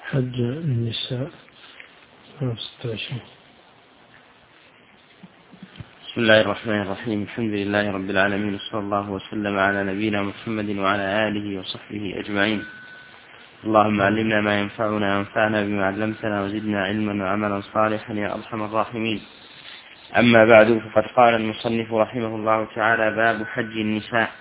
حج النساء 16. بسم الله الرحمن الرحيم. الحمد لله رب العالمين، وصلى الله وسلم على نبينا محمد وعلى آله وصحبه أجمعين. اللهم علمنا ما ينفعنا وانفعنا بما علمتنا وزدنا علما وعملا صالحا يا أرحم الراحمين. أما بعد، فقد قال المصنف رحمه الله تعالى: باب حج النساء.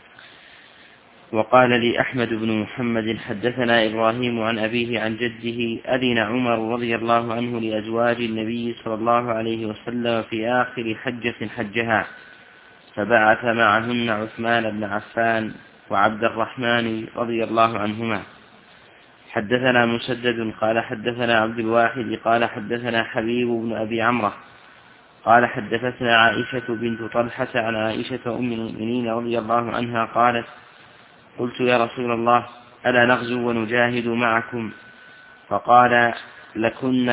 وقال لي أحمد بن محمد: حدثنا إبراهيم عن أبيه عن جده: أذن عمر رضي الله عنه لأزواج النبي صلى الله عليه وسلم في آخر حجة حجها، فبعث معهن عثمان بن عفان وعبد الرحمن رضي الله عنهما. حدثنا مسدد قال حدثنا عبد الواحد قال حدثنا حبيب بن أبي عمرو قال حدثتنا عائشة بنت طلحة عن عائشة أم المؤمنين رضي الله عنها قالت: قلت يا رسول الله، ألا نغزو ونجاهد معكم؟ فقال: لكن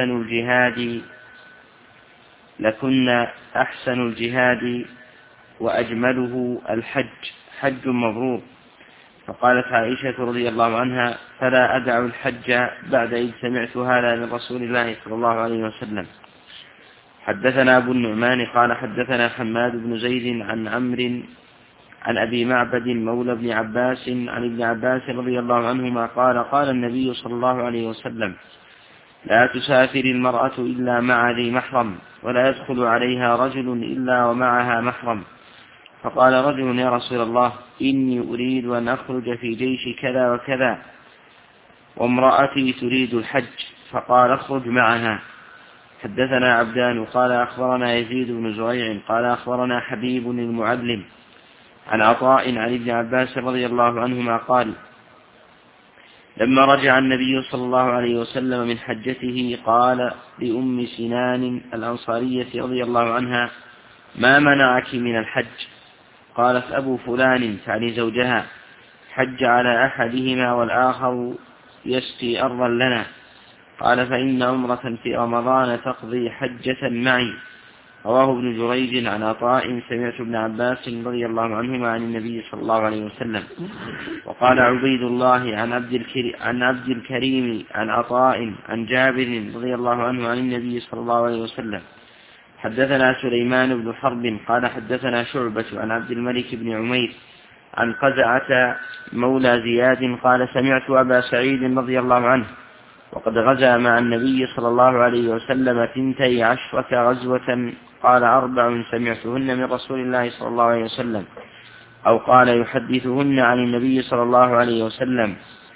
أحسن الجهاد وأجمله الحج، حج مبرور. فقالت عائشة رضي الله عنها: فلا أدع الحج بعد إذ سمعت هذا من رسول الله صلى الله عليه وسلم. حدثنا أبو النعمان قال حدثنا حماد بن زيد عن عمرو عن أبي معبد مولى بن عباس عن ابن عباس رضي الله عنهما قال: قال النبي صلى الله عليه وسلم: لا تسافر المرأة إلا مع ذي محرم، ولا يدخل عليها رجل إلا ومعها محرم. فقال رجل: يا رسول الله، إني أريد أن أخرج في جيش كذا وكذا، وامرأتي تريد الحج. فقال: اخرج معها. حدثنا عبدان قال أخبرنا يزيد بن زريع قال أخبرنا حبيب المعلم عن عطاء عن ابن عباس رضي الله عنهما قال: لما رجع النبي صلى الله عليه وسلم من حجته قال لأم سنان الأنصارية رضي الله عنها: ما منعك من الحج؟ قالت: أبو فلان، تعني زوجها، حج على أحدهما والآخر يسقي أرضا لنا. قال: فإن عمرة في رمضان تقضي حجة معي. رواه ابن جريج عن عطاء: سمعت ابن عباس رضي الله عنهما عن النبي صلى الله عليه وسلم. وقال عبيد الله عن عبد الكريم عن عطاء عن جابر رضي الله عنه عن النبي صلى الله عليه وسلم. حدثنا سليمان بن حرب قال حدثنا شعبة عن عبد الملك بن عمير عن قزعة مولى زياد قال: سمعت أبا سعيد رضي الله عنه وقد غزا مع النبي صلى الله عليه وسلم 12 غزوة، قال: 4 سمعتهن من رسول الله صلى الله عليه وسلم، أو قال يحدثهن عن النبي صلى الله عليه وسلم،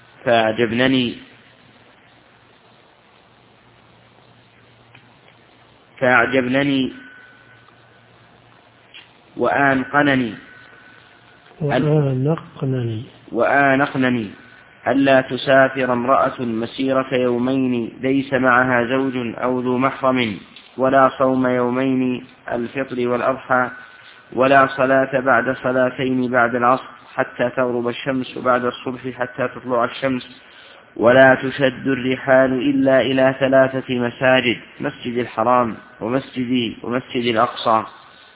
فأعجبنني وآنقنني ألا تسافر امرأة مسيرة يومين ليس معها زوج أو ذو محرم، ولا صوم يومين الفطر والأضحى، ولا صلاة بعد صلاتين بعد العصر حتى تغرب الشمس، وبعد الصبح حتى تطلع الشمس، ولا تشد الرحال إلا إلى 3 مساجد: مسجد الحرام ومسجد الأقصى.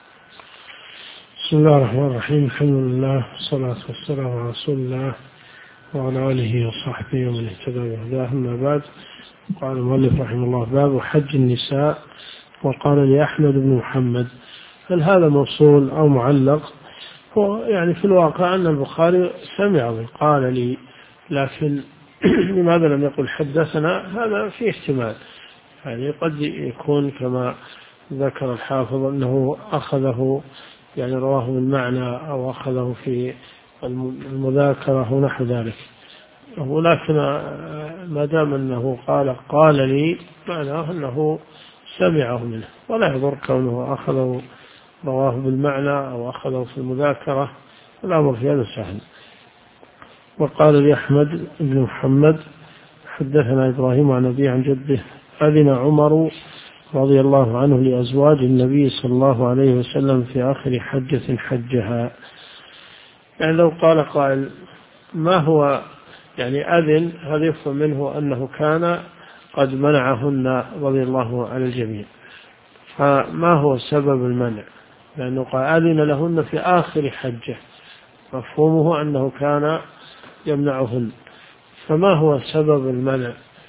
بسم الله الرحمن الرحيم. الحمد لله والصلاة والسلام على رسول الله وعلى آله وصحبه ومن اهتدى بهداه. أما بعد، قال المؤلف رحمه الله: باب حج النساء. وقال لي أحمد بن محمد. هل هذا موصول أو معلق؟ هو يعني في الواقع أن البخاري سمع قال لي، لكن لماذا لم يقل حدثنا؟ هذا فيه احتمال، يعني قد يكون كما ذكر الحافظ أنه أخذه، يعني رواه بالمعنى أو أخذه في المذاكرة ونحو ذلك. ولكن ما دام أنه قال لي، معناه أنه سمعه منه، ولا يضر كونه أخذه رواه بالمعنى أو أخذه في المذاكرة، الأمر في هذا سهل. وقال لي أحمد بن محمد: حدثنا إبراهيم عن أبيه عن جده: أذن عمر رضي الله عنه لأزواج النبي صلى الله عليه وسلم في آخر حجة حجها. يعني لو قال قائل: ما هو يعني أذن؟ هذا يفهم منه أنه كان قد منعهن رضي الله عن الجميع، فما هو سبب المنع؟ لأنه قال أذن لهن في آخر حجة، مفهومه أنه كان يمنعهن، فما هو سبب المنع؟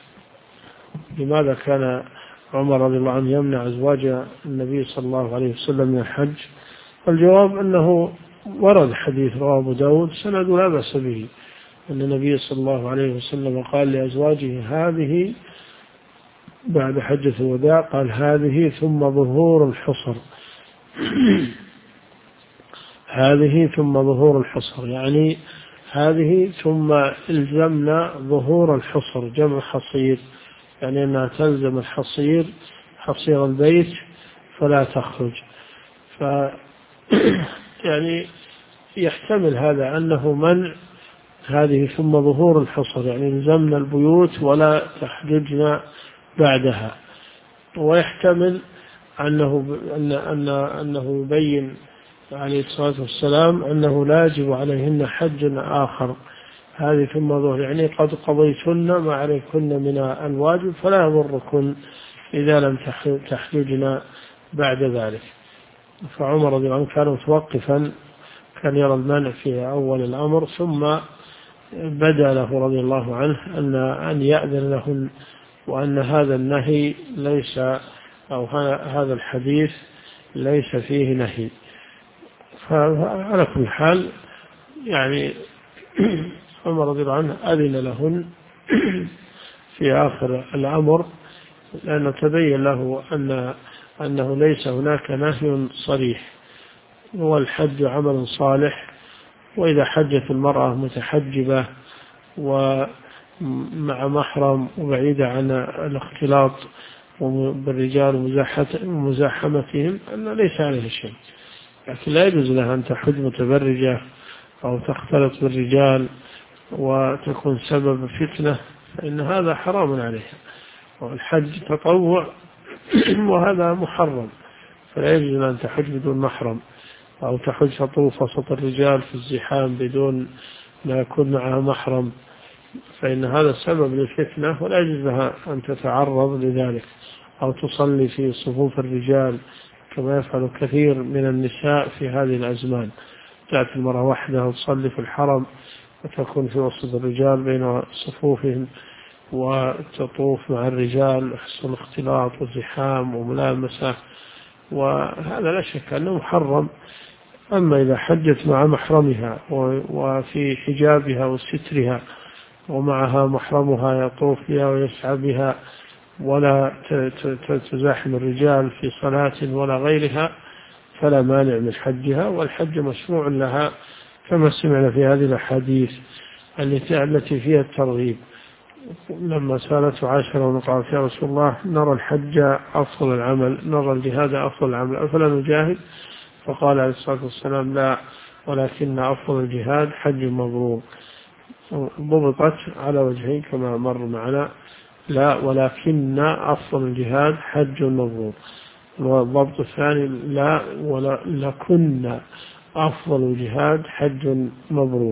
لماذا كان عمر رضي الله عنه يمنع أزواج النبي صلى الله عليه وسلم من الحج؟ الجواب أنه ورد حديث رواه أبو داود سند لا بأس به، أن النبي صلى الله عليه وسلم قال لأزواجه هذه بعد حجة الوداع، قال هذه ثم ظهور الحصر هذه ثم ظهور الحصر، يعني هذه ثم الزمنا ظهور الحصر، جمع حصير، يعني أنها تلزم الحصير حصير البيت فلا تخرج. يعني يحتمل هذا أنه منع هذه ثم ظهور الحصر، يعني الزمنا البيوت ولا تحججنا بعدها، ويحتمل أنه يبين عليه الصلاة والسلام أنه لا يجب عليهن حج آخر، هذه ثم ظهر يعني قد قضيتن ما عليكن من الواجب فلا يضركن إذا لم تحججن بعد ذلك. فعمر رضي الله عنه كان متوقفا، كان يرى المانع في أول الأمر، ثم بدا له رضي الله عنه أن يأذن لهن، وأن هذا النهي ليس، أو هذا الحديث ليس فيه نهي. فعلى كل حال يعني عمر رضي الله عنه أذن لهن في آخر الأمر، لأنه تبين له أنه ليس هناك نهي صريح، والحج عمل صالح، وإذا حجت المرأة متحجبة ومع محرم وبعيدة عن الاختلاط بالرجال ومزاحمتهم أن ليس عليه شيء، لكن لا يجوز لها أن تحج متبرجة أو تختلط بالرجال وتكون سبب فتنة، فإن هذا حرام عليها، والحج تطوع وهذا محرم، فلا يجوز أن تحج بدون محرم، أو تحج تطوف وسط الرجال في الزحام بدون ما يكون معها محرم، فإن هذا سبب للفتنة، ولا يجوز لها أن تتعرض لذلك، أو تصلي في صفوف الرجال كما يفعل كثير من النساء في هذه الأزمان، تأتي المرأة وحدها وتصلي في الحرم وتكون في وسط الرجال بين صفوفهم وتطوف مع الرجال، يحصل اختلاط وزحام وملامسة، وهذا لا شك أنه محرم. أما إذا حجت مع محرمها وفي حجابها وسترها ومعها محرمها يطوف بها ويسعى بها ولا تزاحم الرجال في صلاة ولا غيرها، فلا مانع من حجها، والحج مشروع لها كما سمعنا في هذه الأحاديث التي فيها الترغيب. لما سألته عائشة وقالت يا رسول الله نرى الحج أفضل العمل، نرى الجهاد أفضل العمل، أفلا نجاهد؟ فقال عليه الصلاة والسلام لا، ولكن أفضل الجهاد حج مبرور. ضبطت على وجهين كما مر معنا، لا ولكن أفضل الجهاد حج مبرور، والضبط الثاني لا ولكن أفضل الجهاد حج مبرور.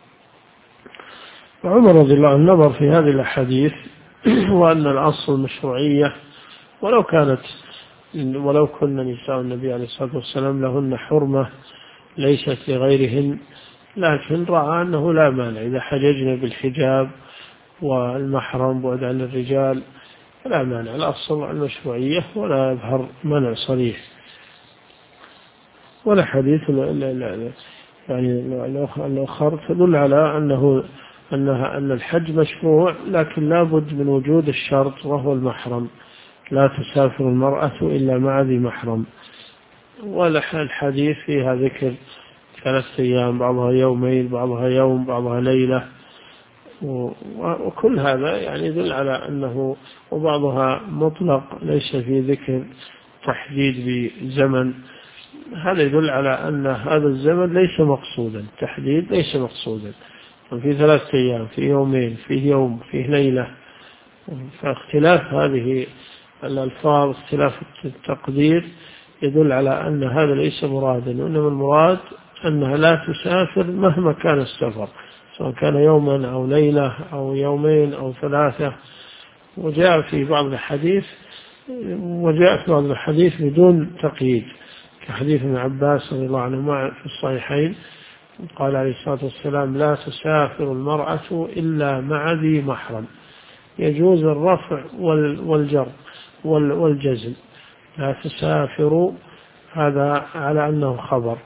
وعمر رضي الله عنه نظر في هذه الأحاديث وأن الأصل مشروعية، ولو كن نساء النبي عليه الصلاة والسلام لهن حرمة ليست لغيرهن، لكن رأى أنه لا مانع إذا حججنا بالحجاب والمحرم بعد عن الرجال، لا مانع، الأصل المشروعية ولا يظهر منع صريح. ولا حديث يعني الآخر تدل على أن الحج مشروع، لكن لا بد من وجود الشرط وهو المحرم، لا تسافر المرأة إلا مع ذي محرم. والحديث فيها ذكر 3 أيام، بعضها يومين، بعضها يوم، بعضها ليلة، وكل هذا يعني يدل على أنه، وبعضها مطلق ليس في ذكر تحديد بزمن، هذا يدل على أن هذا الزمن ليس مقصودا، تحديد ليس مقصودا، في 3 أيام، في يومين، فيه يوم، فيه ليلة. فاختلاف هذه الألفاظ، اختلاف التقدير يدل على أن هذا ليس مرادا، وإنما المراد أنها لا تسافر مهما كان السفر، سواء كان يوما أو ليلة أو يومين أو 3. وجاء في بعض الحديث بدون تقييد، كحديث ابن عباس رضي الله عنهما في الصحيحين، قال عليه الصلاة والسلام لا تسافر المرأة إلا مع ذي محرم، يجوز الرفع والجر والجزم. لا تسافروا هذا على أنه خبر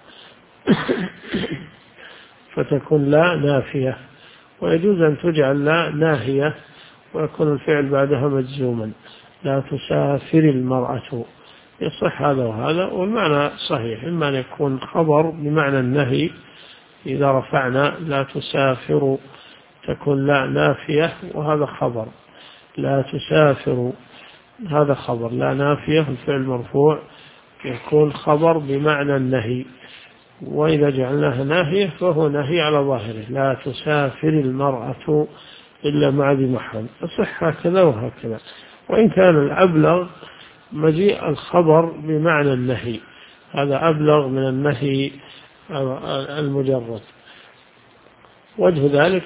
فتكون لا نافية، ويجوز أن تجعل لا ناهية ويكون الفعل بعدها مجزوما. لا تسافر المرأة، يصح هذا وهذا، والمعنى صحيح، إما أن يكون خبر بمعنى النهي إذا رفعنا لا تسافر تكون لا نافية وهذا خبر، لا تسافر هذا خبر، لا نافية الفعل مرفوع يكون خبر بمعنى النهي، وإذا جعلناها ناهية فهو نهي على ظاهره، لا تسافر المرأة إلا مع ذي محرم، يصح هكذا وهكذا. وإن كان الأبلغ مجيء الخبر بمعنى النهي، هذا أبلغ من النهي المجرد. وجه ذلك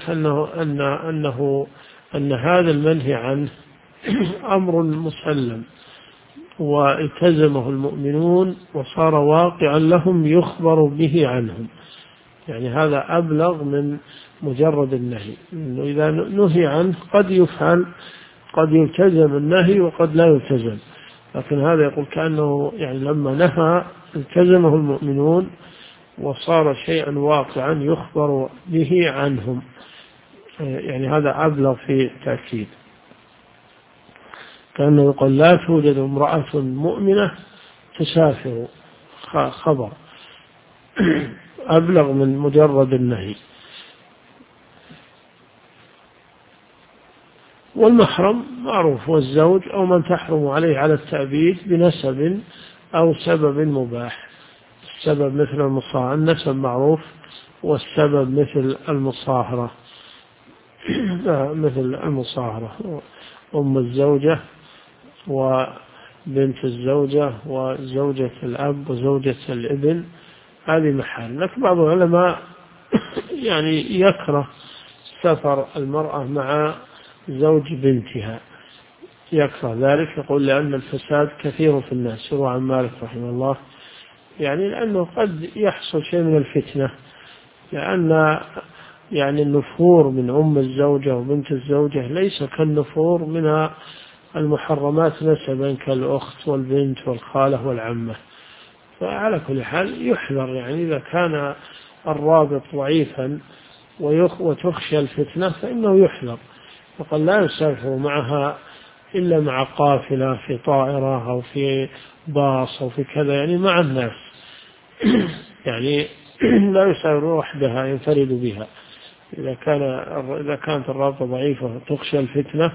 أن هذا المنهي عنه أمر مسلم والتزمه المؤمنون وصار واقعا لهم يخبر به عنهم، يعني هذا أبلغ من مجرد النهي، إنه إذا نهي عنه قد يفعل، قد يلتزم النهي وقد لا يلتزم، لكن هذا يقول كأنه يعني لما نهى التزمه المؤمنون وصار شيئا واقعا يخبر به عنهم، يعني هذا أبلغ في التأكيد. كأنه يقول لا توجد امرأة مؤمنة تسافر، خبر أبلغ من مجرد النهي. والمحرم معروف، والزوج أو من تحرم عليه على التأبيد بنسب أو سبب مباح. السبب مثل النسب معروف، والسبب مثل المصاهرة مثل المصاهرة، أم الزوجة وبنت الزوجة وزوجة الأب وزوجة الابن، هذه محال. لكن بعض العلماء يعني يكره سفر المرأة مع زوج بنتها، يكره ذلك، يقول لأن الفساد كثير في الناس، يروى عن مالك رحمه الله، يعني لأنه قد يحصل شيء من الفتنة، لأن يعني النفور من أم الزوجة وبنت الزوجة ليس كالنفور من المحرمات نسبا كالأخت والبنت والخالة والعمة. فعلى كل حال يحذر، يعني إذا كان الرابط ضعيفا وتخشى الفتنة فإنه يحذر، فقال لا يسافر معها إلا مع قافلة في طائرة أو في باص أو في كذا، يعني مع الناس يعني لا يسافر وحدها ينفرد بها. إذا كانت الرابطة ضعيفة تخشى الفتنة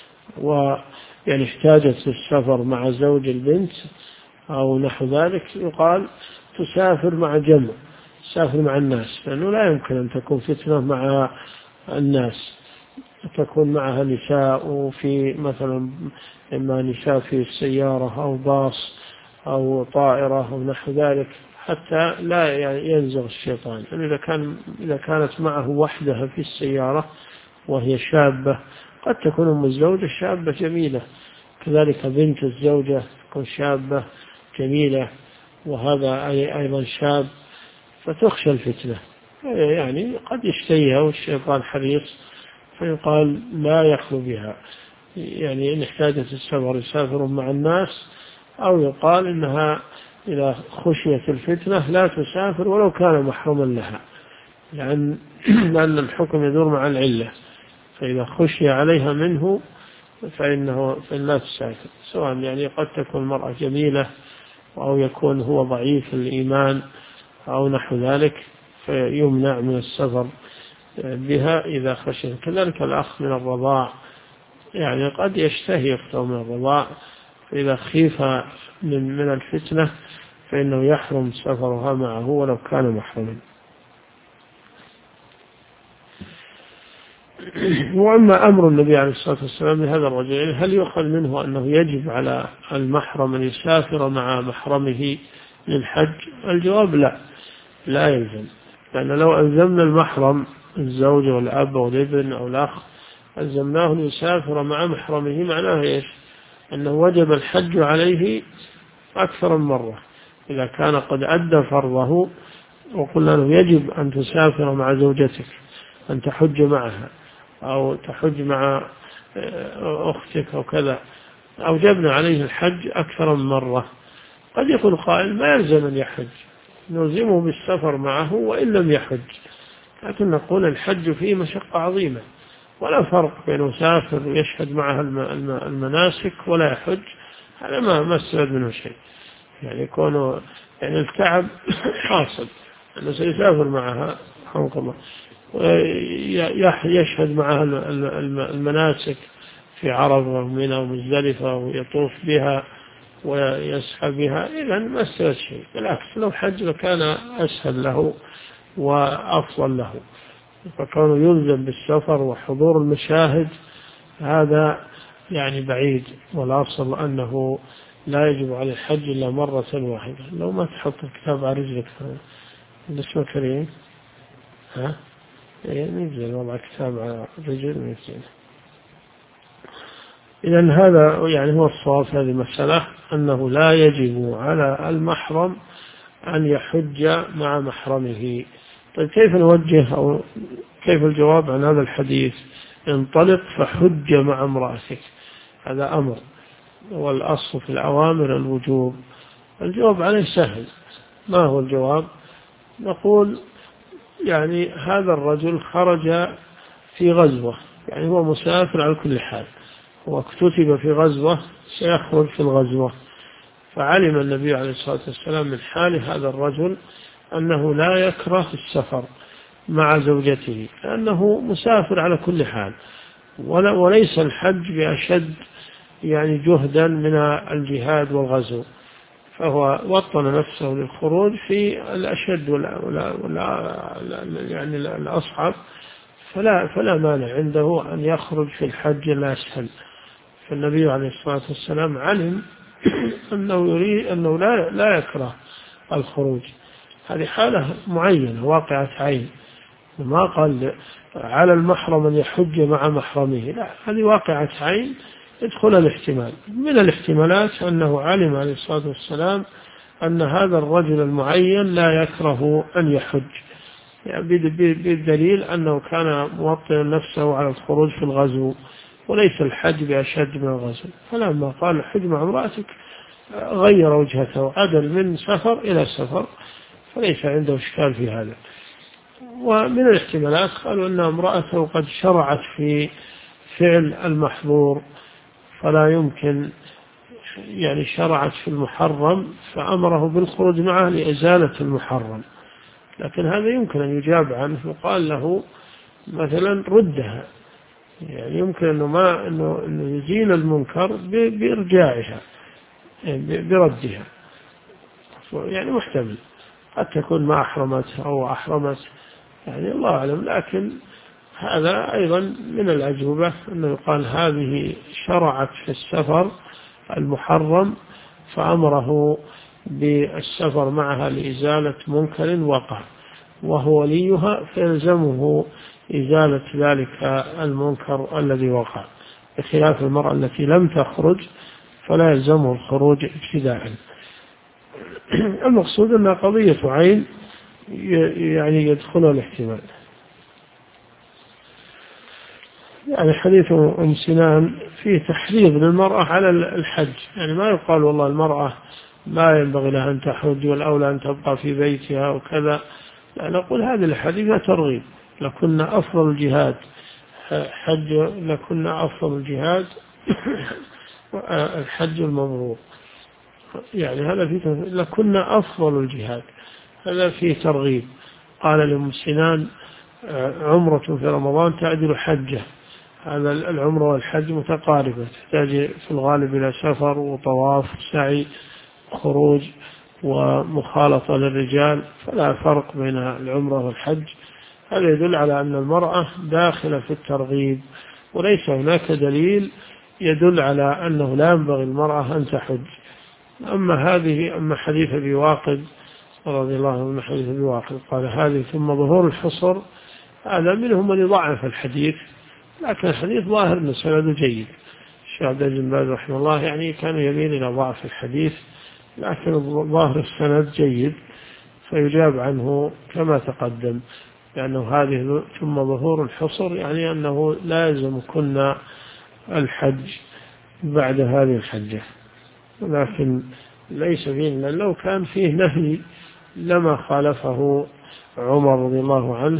ويعني احتاجت للسفر مع زوج البنت أو نحو ذلك، يقال تسافر مع جمع، تسافر مع الناس، لأنه لا يمكن أن تكون فتنة مع الناس، تكون معها نساء، وفي مثلا إما نساء في السيارة أو باص أو طائرة أو نحو ذلك، حتى لا ينزغ الشيطان. يعني إذا كانت معه وحدها في السيارة وهي شابة، قد تكون أم الزوجة شابة جميلة، كذلك بنت الزوجة تكون شابة جميلة وهذا أيضا شاب، فتخشى الفتنة، يعني قد يشتهيها والشيطان حريص، فيقال لا يخلو بها، يعني إن احتاجت السفر يسافر مع الناس، أو يقال إنها إذا خشيت الفتنة لا تسافر ولو كان محرما لها، لأن الحكم يدور مع العلة، فإذا خشي عليها منه فإن لا تسافر، سواء يعني قد تكون المرأة جميلة أو يكون هو ضعيف الإيمان أو نحو ذلك، فيمنع من السفر بها إذا خشي. كذلك الأخ من الرضاع، يعني قد يشتهي أخته من الرضاع، فإذا خيف من الفتنة فإنه يحرم سفرها معه ولو كان محرما. وأما أمر النبي عليه الصلاة والسلام لهذا الرجل، هل يؤخذ منه أنه يجب على المحرم أن يسافر مع محرمه للحج؟ الجواب لا يلزم، لأن لو ألزمنا المحرم الزوج والأب والابن أو الأخ ألزمناه أن يسافر مع محرمه، معناه إيش؟ أنه وجب الحج عليه أكثر من مرة. إذا كان قد أدى فرضه وقلنا له يجب أن تسافر مع زوجتك، أن تحج معها أو تحج مع أختك أو كذا، أوجبنا عليه الحج أكثر من مرة. قد يكون قائل ما يلزم أن يحج، نلزمه بالسفر معه وإن لم يحج، لكن نقول الحج فيه مشقة عظيمة، ولا فرق بين مسافر ويشهد معها المناسك ولا يحج، هذا ما استفاد منه شيء. يعني يكون يعني التعب حاصل أنه سيسافر معها رحمك الله، ويشهد معها المناسك في عرفة ومنى ومزدلفة ويطوف بها ويسعى بها، إذا ما استفاد شيء، بالعكس لو حج لكان أسهل له وأفضل له. فكانوا يلزم بالسفر وحضور المشاهد هذا يعني بعيد، والأصل أنه لا يجب على الحج إلا مرة واحدة. لو ما تحط الكتاب على رجلك اسمه كريم، ها ننزل وضع كتاب على الرجل وننزل. إذن هذا يعني هو الصواب في هذه المسألة، أنه لا يجب على المحرم أن يحج مع محرمه. طيب كيف نوجه أو كيف الجواب عن هذا الحديث؟ انطلق فحج مع امرأتك، هذا أمر، والأصل في الأوامر الوجوب. الجواب عليه سهل. ما هو الجواب؟ نقول يعني هذا الرجل خرج في غزوة، يعني هو مسافر على كل حال، واكتتب في غزوة سيخرج في الغزوة، فعلم النبي عليه الصلاة والسلام من حال هذا الرجل أنه لا يكره السفر مع زوجته، لأنه مسافر على كل حال، وليس الحج بأشد يعني جهدا من الجهاد والغزو، فهو وطن نفسه للخروج في الأشد يعني الأصعب، فلا مانع عنده أن يخرج في الحج الأسهل. فالنبي عليه الصلاة والسلام علم أنه يريد أنه لا يكره الخروج، هذه حالة معينة واقعة عين، ما قال على المحرم أن يحج مع محرمه، لا، هذه واقعة عين يدخل الاحتمال. من الاحتمالات أنه علم عليه الصلاة والسلام أن هذا الرجل المعين لا يكره أن يحج، يعني بالدليل أنه كان موطنا نفسه على الخروج في الغزو، وليس الحج بأشد من الغزو. فلما قال الحج مع امرأتك غير وجهته، عدل من سفر إلى سفر، فليس عنده إشكال في هذا. ومن الاحتمالات قالوا أن امرأته قد شرعت في فعل المحظور، فلا يمكن يعني شرعت في المحرم فأمره بالخروج معه لإزالة المحرم، لكن هذا يمكن أن يجاب عنه وقال له مثلا ردها، يعني يمكن أنه يزيل المنكر بإرجاعها، يعني بردها، يعني محتمل، قد تكون ما أحرمت أو أحرمت، يعني الله أعلم. لكن هذا أيضا من الأجوبة أنه يقال هذه شرعت في السفر المحرم فأمره بالسفر معها لإزالة منكر وقع، وهو وليها فيلزمه إزالة ذلك المنكر الذي وقع، بخلاف المرأة التي لم تخرج فلا يلزمه الخروج ابتداء. المقصود أنها قضية عين يعني يدخلها الاحتمال. يعني حديث أم سنان فيه تحريض للمرأة على الحج، يعني ما يقال والله المرأة ما ينبغي لها أن تحج والأولى أن تبقى في بيتها وكذا، لا، نقول هذه الحديث ترغيب، لكنا أفضل الجهاد حج، لكنا أفضل الجهاد الحج المبرور، يعني هذا فيه لكنا أفضل الجهاد، هذا فيه ترغيب. قال لأم سنان عمرة في رمضان تعدل حجة، هذا العمرة والحج متقاربة، تحتاج في الغالب إلى سفر وطواف سعي خروج ومخالطة للرجال، فلا فرق بين العمرة والحج. هذا يدل على أن المرأة داخلة في الترغيب، وليس هناك دليل يدل على أنه لا ينبغي المرأة أن تحج. أما حديث أبي واقد رضي الله عنه، حديث أبي واقد قال هذه ثم ظهور الحصر، هذا منهم من يضعف الحديث، لكن الحديث ظاهر أن سنده جيد. الشيخ عبد العزيز بن باز رحمه الله يعني كان يميل إلى ضعف الحديث، لكن ظاهر السند جيد، فيجاب عنه كما تقدم، لأنه هذه ثم ظهور الحصر يعني أنه لا يلزم كنا الحج بعد هذه الحجة، لكن ليس فيه، لو كان فيه نهي لما خالفه عمر رضي الله عنه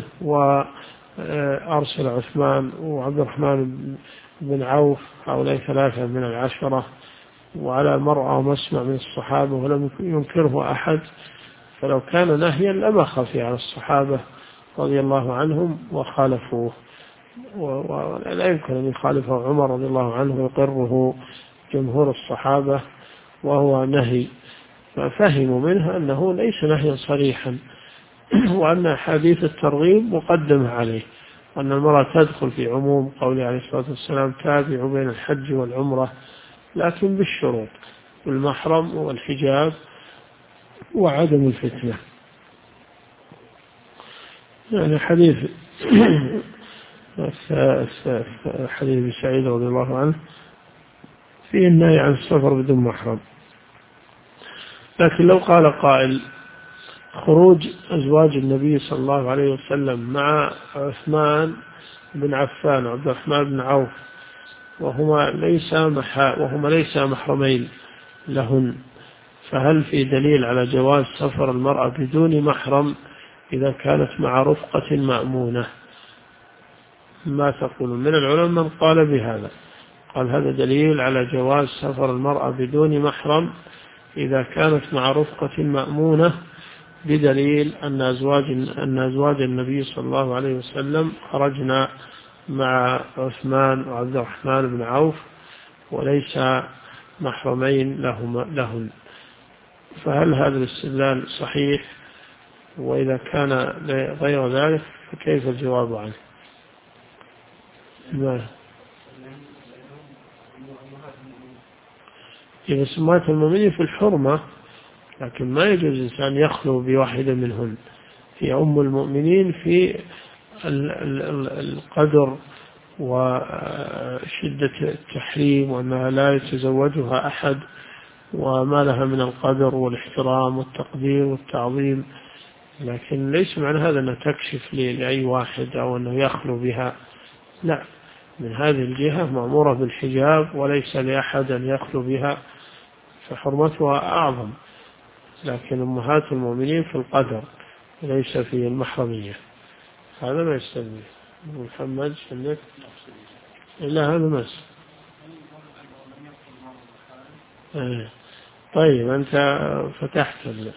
وأرسل عثمان وعبد الرحمن بن عوف، هؤلاء 3 من العشرة، وعلى مرأى ومسمع من الصحابة ولم ينكره أحد. فلو كان نهيا لما خفي على الصحابة رضي الله عنهم وخالفوه، ولا يمكن أن يخالفه عمر رضي الله عنه ويقره جمهور الصحابة وهو نهي. ففهموا منه أنه ليس نهيا صريحا، وأن أحاديث الترغيب مقدمة عليه، وأن المرأة تدخل في عموم قوله عليه الصلاة والسلام تابعوا بين الحج والعمرة، لكن بالشروط، والمحرم والحجاب وعدم الفتنة. يعني حديث ابن سعيد رضي الله عنه فيه النهي عن السفر بدون محرم. لكن لو قال قائل خروج أزواج النبي صلى الله عليه وسلم مع عثمان بن عفان وعبد الرحمن بن عوف وهما ليس محرمين لهن، فهل في دليل على جواز سفر المرأة بدون محرم إذا كانت مع رفقة مأمونة؟ ما تقولون؟ من العلماء من قال بهذا، قال هذا دليل على جواز سفر المرأة بدون محرم إذا كانت مع رفقة مأمونة، بدليل أن أزواج النبي صلى الله عليه وسلم خرجنا مع عثمان وعبد الرحمن بن عوف وليس محرمين لهن. فهل هذا الاستدلال صحيح؟ وإذا كان غير ذلك فكيف الجواب عنه؟ إذا سمات المؤمنين في الحرمة، لكن ما يجوز الإنسان يخلو بواحدة منهن. هي أم المؤمنين في القدر وشدة التحريم، وأنها لا يتزوجها أحد، وما لها من القدر والاحترام والتقدير والتعظيم، لكن ليس معنى هذا أنها تكشف لأي واحد أو أنه يخلو بها، لا، من هذه الجهة مأمورة بالحجاب وليس لأحد أن يخلو بها، فحرمتها أعظم. لكن أمهات المؤمنين في القدر ليس في المحرمية، هذا ما يستلزم. محمد سنك إلا هذا مس. طيب أنت فتحت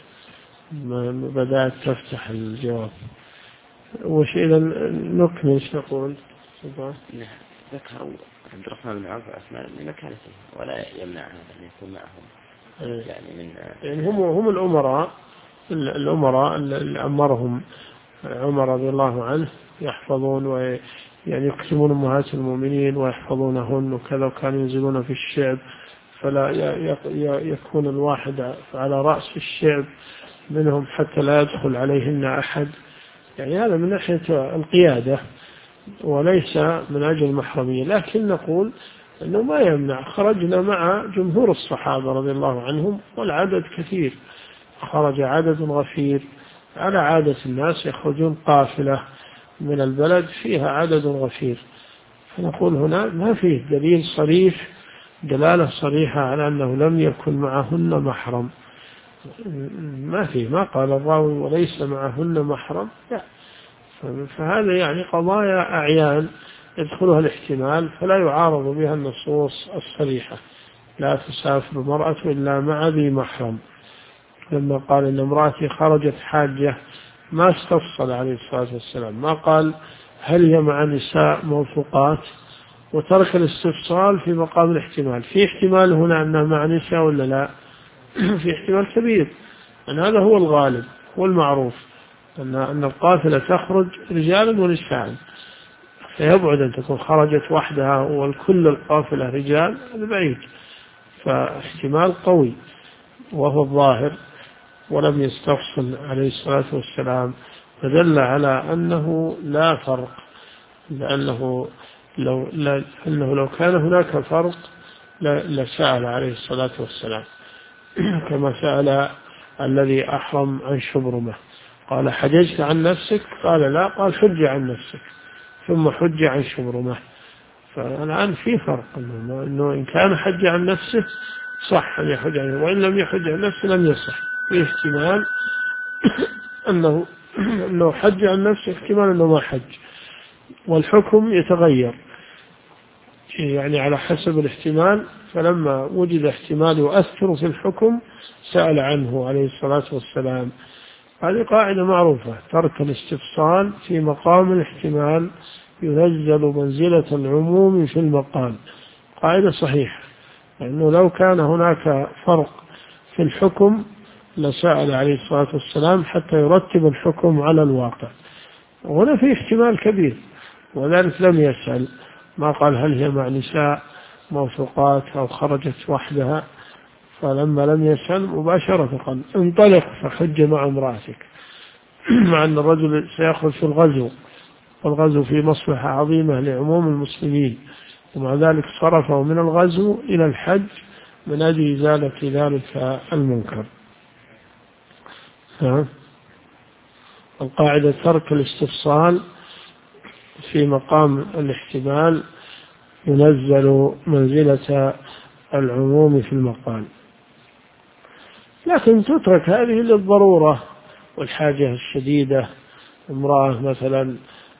بدأت تفتح الجواب، وش إذا نكمل إيش نقول؟ ذكروا عبد الرحمن بن عوف أسماء لمكانته ولا يمنعها أن يكون معهم، يعني هم الأمراء اللي أمرهم عمر رضي الله عنه يحفظون يعني يقسمون أمهات المؤمنين ويحفظونهن وكذا، وكانوا ينزلون في الشعب فلا يكون الواحد على رأس الشعب منهم حتى لا يدخل عليهن أحد، يعني هذا من ناحية القيادة وليس من أجل المحرمية. لكن نقول أنه ما يمنع، خرجنا مع جمهور الصحابة رضي الله عنهم والعدد كثير، خرج عدد غفير على عادة الناس، يخرجون قافلة من البلد فيها عدد غفير، فنقول هنا ما فيه دليل صريح، دلالة صريحة على أنه لم يكن معهن محرم، ما قال الراوي وليس معهن محرم، لا. فهذا يعني قضايا أعيان يدخلها الاحتمال، فلا يعارض بها النصوص الصريحة. لا تسافر المرأة إلا مع ذي محرم، لما قال إن امرأتي خرجت حاجة ما استفصل عليه الصلاة والسلام، ما قال هل هي مع نساء موثوقات، وترك الاستفصال في مقام الاحتمال. في احتمال هنا أنها مع نساء ولا لا؟ في احتمال كبير، أن هذا هو الغالب والمعروف، أن القافلة تخرج رجالا ونساء، فيبعد أن تكون خرجت وحدها والكل القافلة رجال، هذا بعيد، فاحتمال قوي وهو الظاهر، ولم يستفصل عليه الصلاة والسلام، فدل على أنه لا فرق، لأنه لو كان هناك فرق لسأل عليه الصلاة والسلام كما سأل الذي أحرم عن شبرمة، قال حججت عن نفسك؟ قال لا، قال حج عن نفسك ثم حج عن شبرمة، فالآن في فرق أنه إن كان حج عن نفسه صح أن يحج عنه، وإن لم يحج عن نفسه لم يصح. في احتمال أنه حج عن نفسه، احتمال أنه ما حج، والحكم يتغير يعني على حسب الاحتمال. فلما وجد احتمال يؤثر في الحكم سأل عنه عليه الصلاة والسلام. هذه قاعدة معروفة، ترك الاستفصال في مقام الاحتمال ينزل منزلة العموم في المقام. قاعدة صحيحة، لأنه لو كان هناك فرق في الحكم لسأل عليه الصلاة والسلام حتى يرتب الحكم على الواقع. وهنا في احتمال كبير، وذلك لم يسأل، ما قال هل هي مع نساء موثوقات أو خرجت وحدها، فلما لم يسأل مباشرة قال انطلق فحج مع امرأتك مع أن الرجل سيخرج في الغزو، والغزو في مصلحة عظيمة لعموم المسلمين، ومع ذلك صرفه من الغزو إلى الحج من أجل إزالة ذلك المنكر. القاعدة ترك الاستفصال في مقام الاحتمال ينزل منزلة العموم في المقام، لكن تترك هذه للضرورة والحاجة الشديدة. امرأة مثلا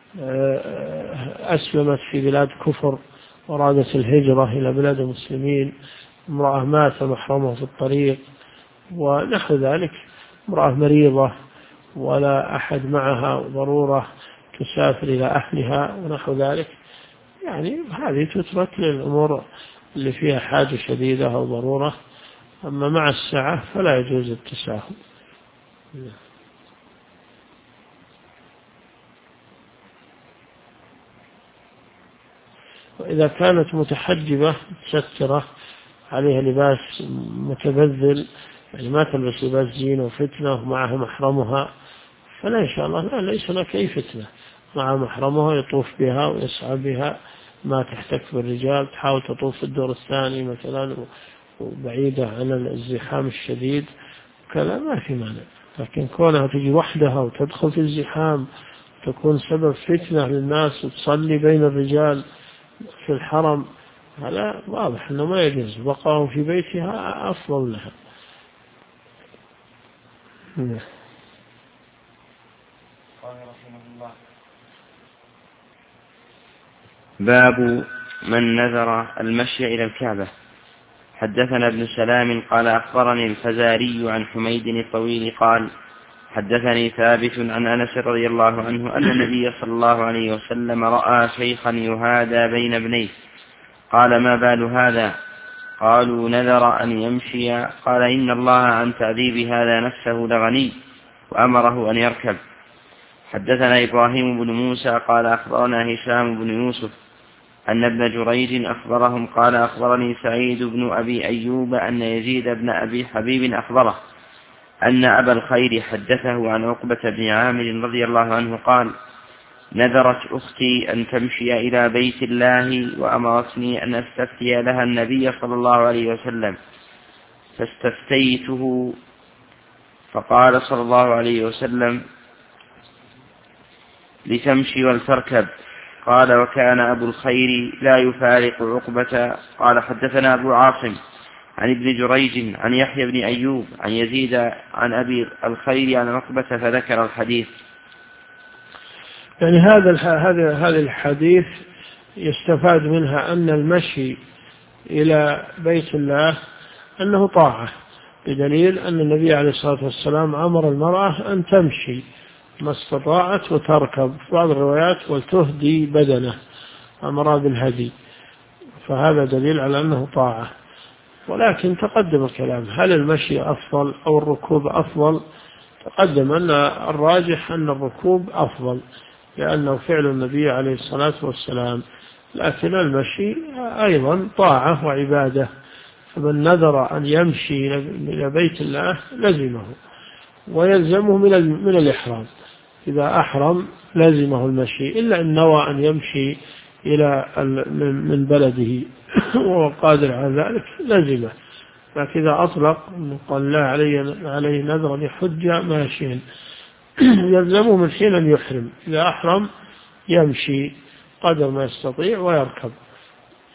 أسلمت في بلاد كفر ورادت الهجرة إلى بلاد المسلمين، امرأة مات محرمة في الطريق ونحو ذلك، امرأة مريضة ولا أحد معها ضرورة تسافر إلى أهلها ونحو ذلك، يعني هذه تترك للأمور اللي فيها حاجة شديدة أو ضرورة. أما مع الساعة فلا يجوز التساهل. وإذا كانت متحجبة متسترة عليها لباس متبذل، يعني ما تلبس لباس زينة وفتنة ومعها محرمها، فلا إن شاء الله لا، ليس لك أي فتنة، مع محرمها يطوف بها ويسعى بها، ما تحتك بالرجال، تحاول تطوف في الدور الثاني مثلا وبعيدة عن الازدحام الشديد كذا، ما في مانع. لكن كونها تجي وحدها وتدخل في الزحام تكون سبب فتنة للناس وتصلي بين الرجال في الحرم، هذا واضح أنه ما يجوز، بقاء في بيتها أفضل لها. باب من نذر المشي إلى الكعبة. حدثنا ابن سلام قال أخبرني الفزاري عن حميد الطويل قال حدثني ثابت عن أنس رضي الله عنه أن النبي صلى الله عليه وسلم رأى شيخا يهادى بين ابنيه، قال ما بال هذا؟ قالوا نذر أن يمشي، قال إن الله عن تعذيب هذا نفسه لغني، وأمره أن يركب. حدثنا إبراهيم بن موسى قال أخبرنا هشام بن يوسف أن ابن جريج أخبرهم قال أخبرني سعيد بن أبي أيوب أن يزيد بن أبي حبيب أخبره أن أبا الخير حدثه عن عقبة بن عامر رضي الله عنه قال نذرت أختي أن تمشي إلى بيت الله وأمرتني أن أستفتي لها النبي صلى الله عليه وسلم، فاستفتيته فقال صلى الله عليه وسلم لتمشي ولتركب. قال وكان أبو الخير لا يفارق عقبة. قال حدثنا أبو عاصم عن ابن جريج عن يحيى بن أيوب عن يزيد عن أبي الخير عن عقبة فذكر الحديث. يعني هذا الحديث يستفاد منها أن المشي إلى بيت الله أنه طاعة، بدليل أن النبي عليه الصلاة والسلام أمر المرأة أن تمشي ما استطاعت وتركب، في بعض الروايات ولتهدي بدنه، أمر بالهدي، فهذا دليل على أنه طاعة. ولكن تقدم الكلام هل المشي أفضل أو الركوب أفضل؟ تقدم أن الراجح أن الركوب أفضل لأنه فعل النبي عليه الصلاة والسلام، لكن المشي أيضا طاعة وعبادة، فمن نذر أن يمشي إلى بيت الله لزمه ويلزمه من الإحرام، إذا أحرم لزمه المشي، إلا أن نوى أن يمشي إلى من بلده وهو قادر على ذلك لزمه. لكن إذا أطلق قال لا عليه نذر يحج ماشيا يلزمه من حين أن يحرم، إذا أحرم يمشي قدر ما يستطيع ويركب،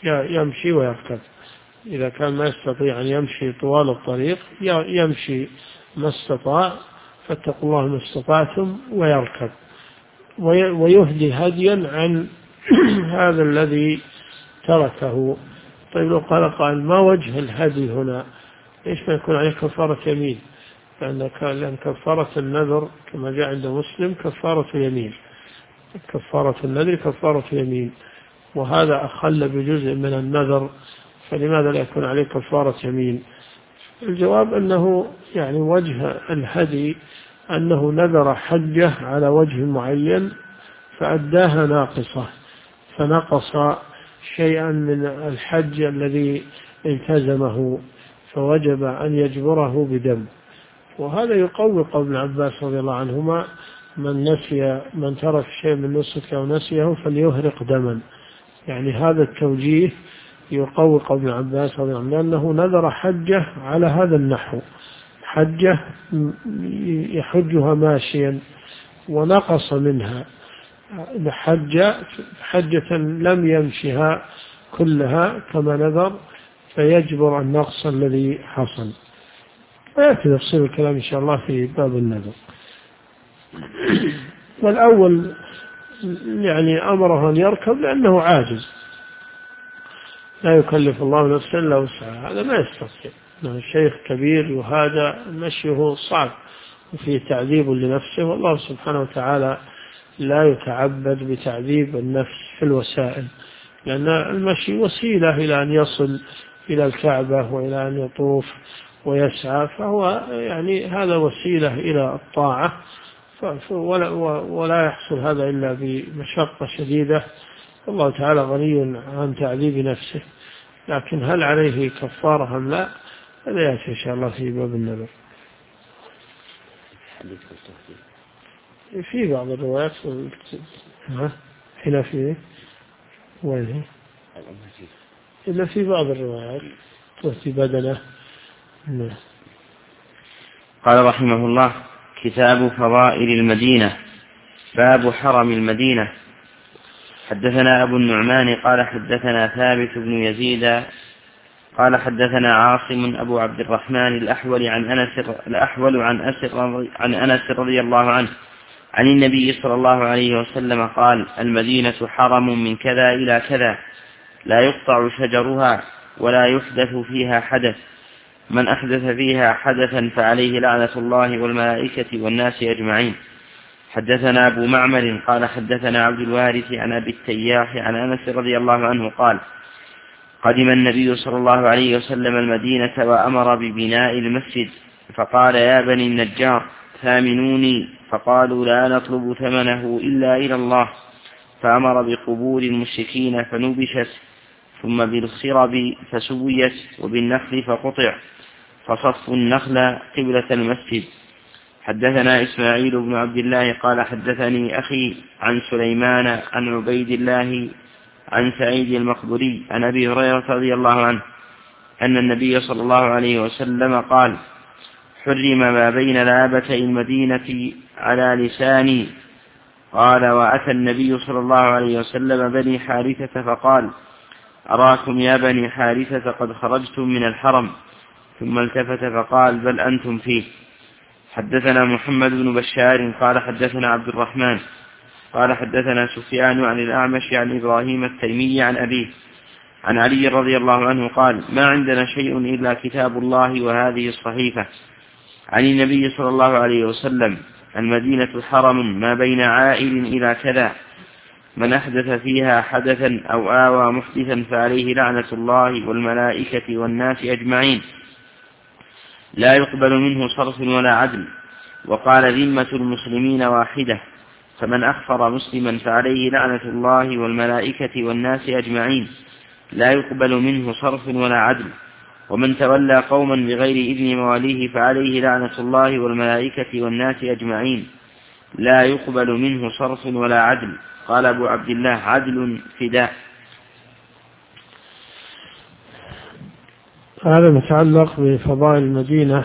يمشي ويركب. إذا كان ما يستطيع أن يمشي طوال الطريق يمشي ما استطاع، فاتقوا الله ما استطعتم، ويركب ويهدي هديا عن هذا الذي تركه. طيب لو قال قائل ما وجه الهدي هنا؟ ليش ما يكون عليه كفارة يمين؟ لأن كفارة النذر كما جاء عند مسلم كفارة يمين، كفارة النذر كفارة يمين، وهذا أخل بجزء من النذر، فلماذا لا يكون عليه كفارة يمين؟ الجواب أنه يعني وجه الهدي أنه نذر حجة على وجه معين فأداها ناقصة، فنقص شيئا من الحج الذي التزمه، فوجب أن يجبره بدم. وهذا يقوي قول ابن عباس رضي الله عنهما: من ترك شيء من نسك أو نسيه فليهرق دما. يعني هذا التوجيه يقوي قول ابن عباس رضي الله عنه، لأنه نذر حجة على هذا النحو، حجة يحجها ماشيا ونقص منها حجة لم يمشها كلها كما نذر، فيجبر النقص الذي حصل. ويأتي تفصيل الكلام إن شاء الله في باب النذر. والأول يعني أمره أن يركب لأنه عاجز، لا يكلف الله نفسا إلا وسعها، هذا ما يستطيع، إنه الشيخ كبير وهذا مشيه صعب وفيه تعذيب لنفسه، والله سبحانه وتعالى لا يتعبد بتعذيب النفس في الوسائل، لأن المشي وسيلة إلى أن يصل إلى الكعبة وإلى أن يطوف ويسعى، فهو يعني هذا وسيلة إلى الطاعة، ولا يحصل هذا إلا بمشقة شديدة، والله تعالى غني عن تعذيب نفسه. لكن هل عليه كفارة أم لا؟ هذا يأتي إن شاء الله في باب النذر. في بعض الروايات هنا في وين إلا في بعض الروايات تؤتي بدنه. قال رحمه الله: كتاب فضائل المدينة. باب حرم المدينة. حدثنا أبو النعمان قال حدثنا ثابت بن يزيد قال حدثنا عاصم أبو عبد الرحمن الأحول عن أنس رضي الله عنه عن النبي صلى الله عليه وسلم قال: المدينة حرم من كذا إلى كذا، لا يقطع شجرها ولا يحدث فيها حدث، من أحدث فيها حدثا فعليه لعنة الله والملائكة والناس أجمعين. حدثنا أبو معمر قال حدثنا عبد الوارث عن أبي التياح عن أنس رضي الله عنه قال: قدم النبي صلى الله عليه وسلم المدينة وأمر ببناء المسجد، فقال: يا بني النجار ثامنوني، فقالوا: لا نطلب ثمنه إلا إلى الله. فأمر بقبور المشركين فنبشت، ثم بالخرب فسويت، وبالنخل فقطع، فصفوا النخل قبلة المسجد. حدثنا إسماعيل بن عبد الله قال حدثني أخي عن سليمان عن عبيد الله عن سعيد المقبري عن أبي هريرة رضي الله عنه أن النبي صلى الله عليه وسلم قال: حرم ما بين لابتي المدينة على لساني. قال: وأتى النبي صلى الله عليه وسلم بني حارثة فقال: أراكم يا بني حارثة قد خرجتم من الحرم. ثم التفت فقال: بل أنتم فيه. حدثنا محمد بن بشار قال حدثنا عبد الرحمن قال حدثنا سفيان عن الأعمش عن إبراهيم التيمي عن أبيه عن علي رضي الله عنه قال: ما عندنا شيء إلا كتاب الله وهذه الصحيفة. عن النبي صلى الله عليه وسلم: المدينة حرم ما بين عائل إلى كذا، من أحدث فيها حدثا أو آوى محدثا فعليه لعنة الله والملائكة والناس أجمعين، لا يقبل منه صرف ولا عدل. وقال: ذمة المسلمين واحدة، فمن أخفر مسلما فعليه لعنة الله والملائكة والناس أجمعين، لا يقبل منه صرف ولا عدل. ومن تولى قوما بغير إذن مواليه فعليه لعنة الله والملائكة والناس أجمعين، لا يقبل منه صرف ولا عدل. قال أبو عبد الله: عدل فداء. هذا متعلق بفضائل المدينة.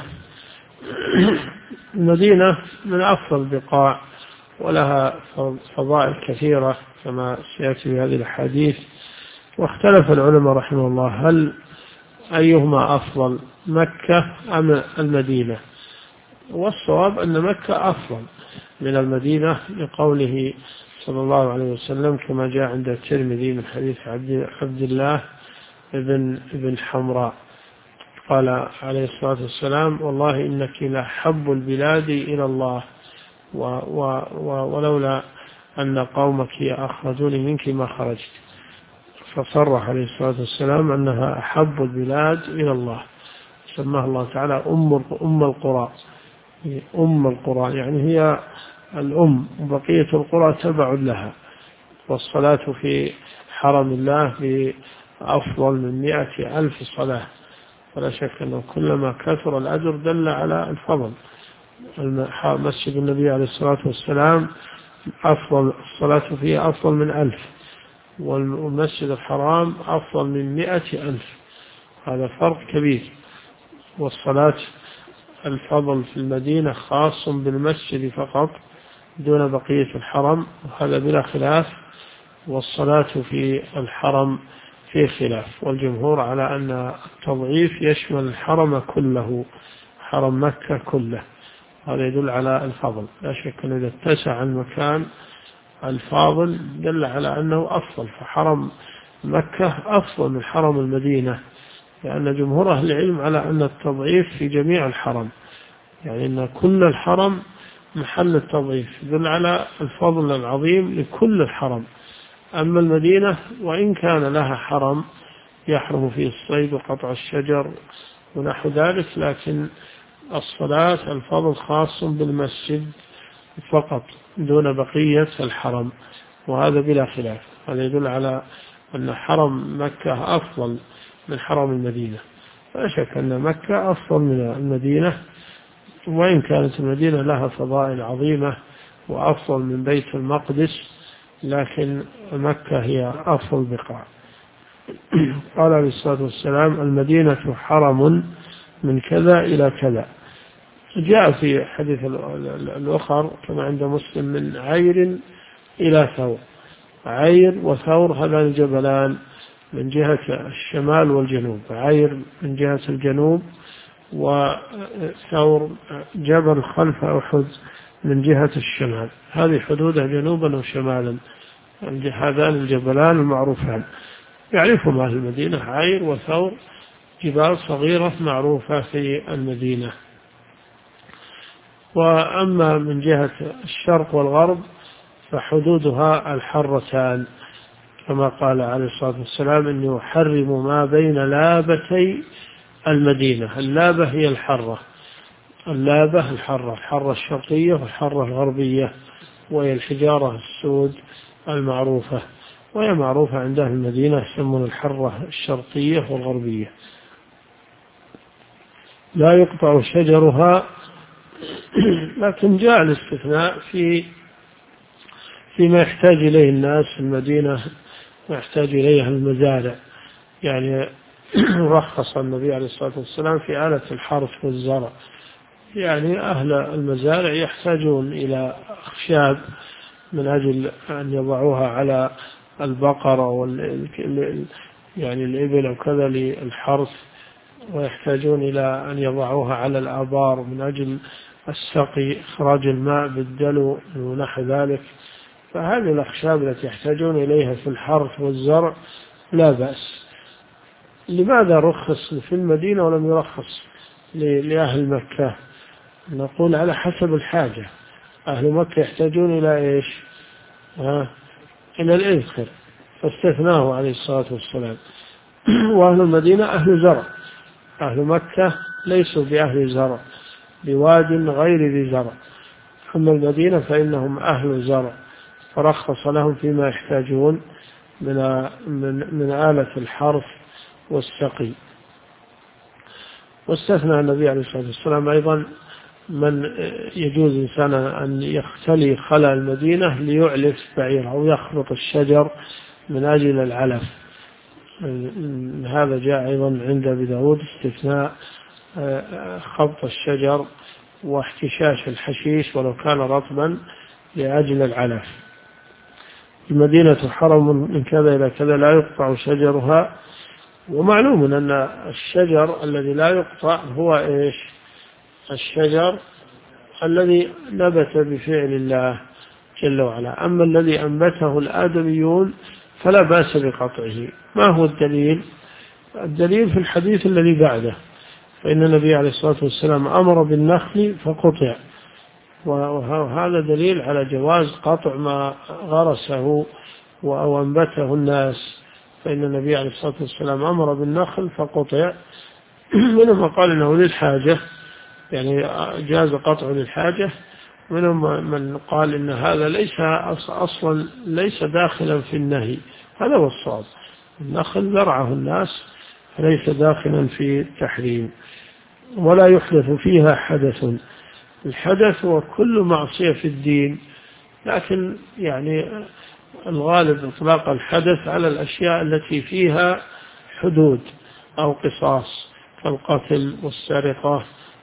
المدينة من أفضل البقاع ولها فضائل كثيرة كما سيأتي في هذه الحديث، واختلف العلماء رحمه الله هل أيهما أفضل، مكة أم المدينة؟ والصواب أن مكة أفضل من المدينة لقوله صلى الله عليه وسلم كما جاء عند الترمذي من حديث عبد الله بن حمراء قال عليه الصلاة والسلام: والله إنك لأحب البلاد إلى الله ولولا أن قومك أخرجوني منك ما خرجت. فصرح عليه الصلاة والسلام أنها أحب البلاد إلى الله، سماها الله تعالى أم القرى، يعني هي الأم، وبقية القرى تبع لها. والصلاة في حرم الله بأفضل من 100,000 صلاة، ولا شك أنه كلما كثر الأجر دل على الفضل. مسجد النبي عليه الصلاة والسلام أفضل الصلاة فيه أفضل من 1000، والمسجد الحرام أفضل من 100,000. هذا فرق كبير. والصلاة الفضل في المدينة خاص بالمسجد فقط دون بقية الحرم، وهذا بلا خلاف. والصلاة في الحرم في خلاف، والجمهور على أن التضعيف يشمل الحرم كله، حرم مكة كله. هذا يدل على الفضل. لا شك أن إذا اتسع المكان الفاضل دل على أنه أفضل، فحرم مكة أفضل من حرم المدينة، لأن جمهور أهل العلم على أن التضعيف في جميع الحرم، يعني أن كل الحرم محل التضعيف، يدل على الفضل العظيم لكل الحرم. أما المدينة وإن كان لها حرم يحرم فيه الصيد وقطع الشجر ونحو ذلك، لكن الصلاة الفضل خاص بالمسجد فقط دون بقية الحرم، وهذا بلا خلاف. هذا يدل على أن حرم مكة أفضل من حرم المدينة. لا شك أن مكة أفضل من المدينة، وإن كانت المدينة لها فضائل عظيمة وأفضل من بيت المقدس، لكن مكة هي أفضل بقاع. قال عليه الصلاة والسلام: المدينة حرم من كذا إلى كذا. جاء في حديث الأخر كما عند مسلم: من عير إلى ثور. عير وثور هذان الجبلان من جهة الشمال والجنوب، عير من جهة الجنوب، وثور جبل خلف أحد من جهة الشمال. هذه حدودها جنوبا وشمالا، هذان الجبلان المعروفان يعرفهم أهل المدينة، عير وثور، جبال صغيرة معروفة في المدينة. وأما من جهة الشرق والغرب فحدودها الحرتان، كما قال عليه الصلاة والسلام: إني أحرم ما بين لابتي المدينة. اللابة هي الحرة، اللابة الحرة الشرقية والحرة الغربية، وهي الحجارة السود المعروفة، وهي معروفة عند أهل المدينة، يسمون الحرة الشرقية والغربية. لا يقطع شجرها، لكن جاء الاستثناء فيما يحتاج إليه الناس في المدينة ويحتاج إليها المزارع. يعني رخص النبي عليه الصلاة والسلام في آلة الحرث والزرع، يعني أهل المزارع يحتاجون إلى أخشاب من أجل أن يضعوها على البقرة يعني الإبل وكذا للحرث، ويحتاجون إلى أن يضعوها على الآبار من أجل السقي، إخراج الماء بالدلو ونحو ذلك. فهذه الأخشاب التي يحتاجون إليها في الحرث والزرع لا بأس. لماذا رخص في المدينة ولم يرخص لأهل مكة؟ نقول على حسب الحاجة. أهل مكة يحتاجون إلى إيش؟ إلى الإذخر، فاستثناه عليه الصلاة والسلام. وأهل المدينة أهل زرع، أهل مكة ليسوا بأهل زرع، بواد غير ذي زرع. أما المدينة فإنهم أهل زرع، فرخص لهم فيما يحتاجون من آلة الحرث والسقي. واستثنى النبي عليه الصلاة والسلام أيضا من يجوز إنسان أن يختلي خلا المدينة ليعلف بعير أو يخلط الشجر من أجل العلف. هذا جاء أيضا عند أبي داود استثناء خبط الشجر واحتشاش الحشيش ولو كان رطبا لأجل العلف. المدينة حرم من كذا إلى كذا لا يقطع شجرها. ومعلوم أن الشجر الذي لا يقطع هو إيش؟ الشجر الذي نبت بفعل الله جل وعلا. أما الذي أنبته الآدميون فلا بأس بقطعه. ما هو الدليل؟ الدليل في الحديث الذي بعده، فإن النبي عليه الصلاة والسلام أمر بالنخل فقطع، وهذا دليل على جواز قطع ما غرسه أو أنبته الناس. فإن النبي عليه الصلاة والسلام أمر بالنخل فقطع، منهم قال إنه للحاجة، يعني جاز قطع للحاجة، منهم من قال إن هذا ليس أصلا ليس داخلا في النهي. هذا هو الصواب، النخل زرعه الناس فليس داخلا في التحريم. ولا يحدث فيها حدث. الحدث هو كل معصية في الدين، لكن يعني الغالب إطلاق الحدث على الأشياء التي فيها حدود أو قصاص، كالقتل والسرقة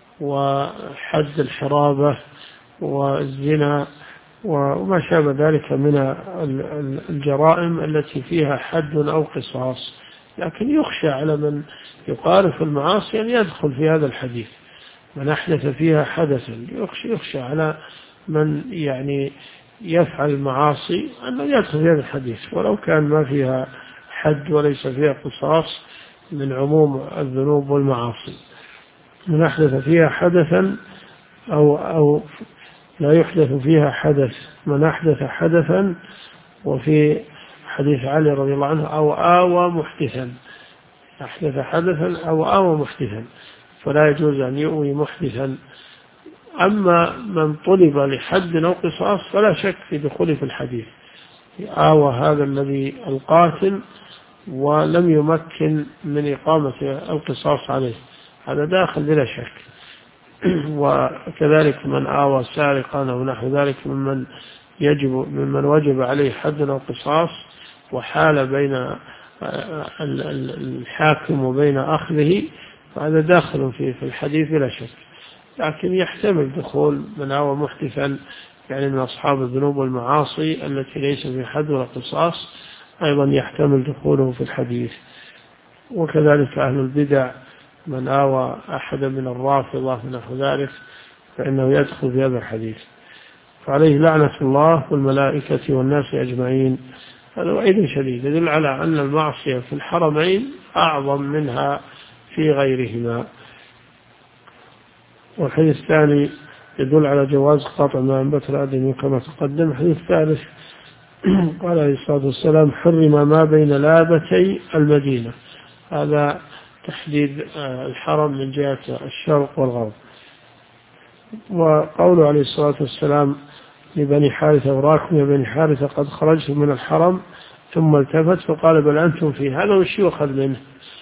وحد الحرابة والزنا وما شابه ذلك من الجرائم التي فيها حد أو قصاص. لكن يخشى على من يقارف المعاصي أن يدخل في هذا الحديث، من أحدث فيها حدثا، يخشى على من يعني يفعل المعاصي أنه يدخل في هذا الحديث ولو كان ما فيها حد وليس فيها قصاص من عموم الذنوب والمعاصي. من أحدث فيها حدثا أو لا يحدث فيها حدث، من أحدث حدثا، وفي حديث علي رضي الله عنه أو آوى محدثا، أحدث حدثا أو آوى محدثا، فلا يجوز أن يؤوي محدثا. أما من طلب لحد أو قصاص فلا شك في دخوله في الحديث. آوى هذا الذي القاتل ولم يمكن من إقامة القصاص عليه، هذا داخل بلا شك. وكذلك من آوى سارقا أو نحو ذلك ممن وجب عليه حد أو قصاص وحال بين الحاكم وبين أخذه، فهذا داخل في الحديث بلا شك. لكن يحتمل دخول من آوى محدثا، يعني من أصحاب الذنوب والمعاصي التي ليس في حد ولا قصاص، أيضا يحتمل دخوله في الحديث. وكذلك أهل البدع، من آوى أحد من الرافضة نحو ذلك فإنه يدخل في هذا الحديث. فعليه لعنة الله والملائكة والناس أجمعين. هذا وعيد شديد يدل على أن المعصية في الحرمين أعظم منها في غيرهما. والحديث الثاني يدل على جواز قطع ما أنبت الآدمي كما تقدم. الحديث الثالث قال عليه الصلاة والسلام: حرم ما بين لابتي المدينة. هذا تحديد الحرم من جهة الشرق والغرب. وقوله عليه الصلاة والسلام لبني حارثة: وراكم يا بني حارثة قد خرجتم من الحرم، ثم التفت فقال: بل أنتم فيه. هذا وش يؤخذ منه؟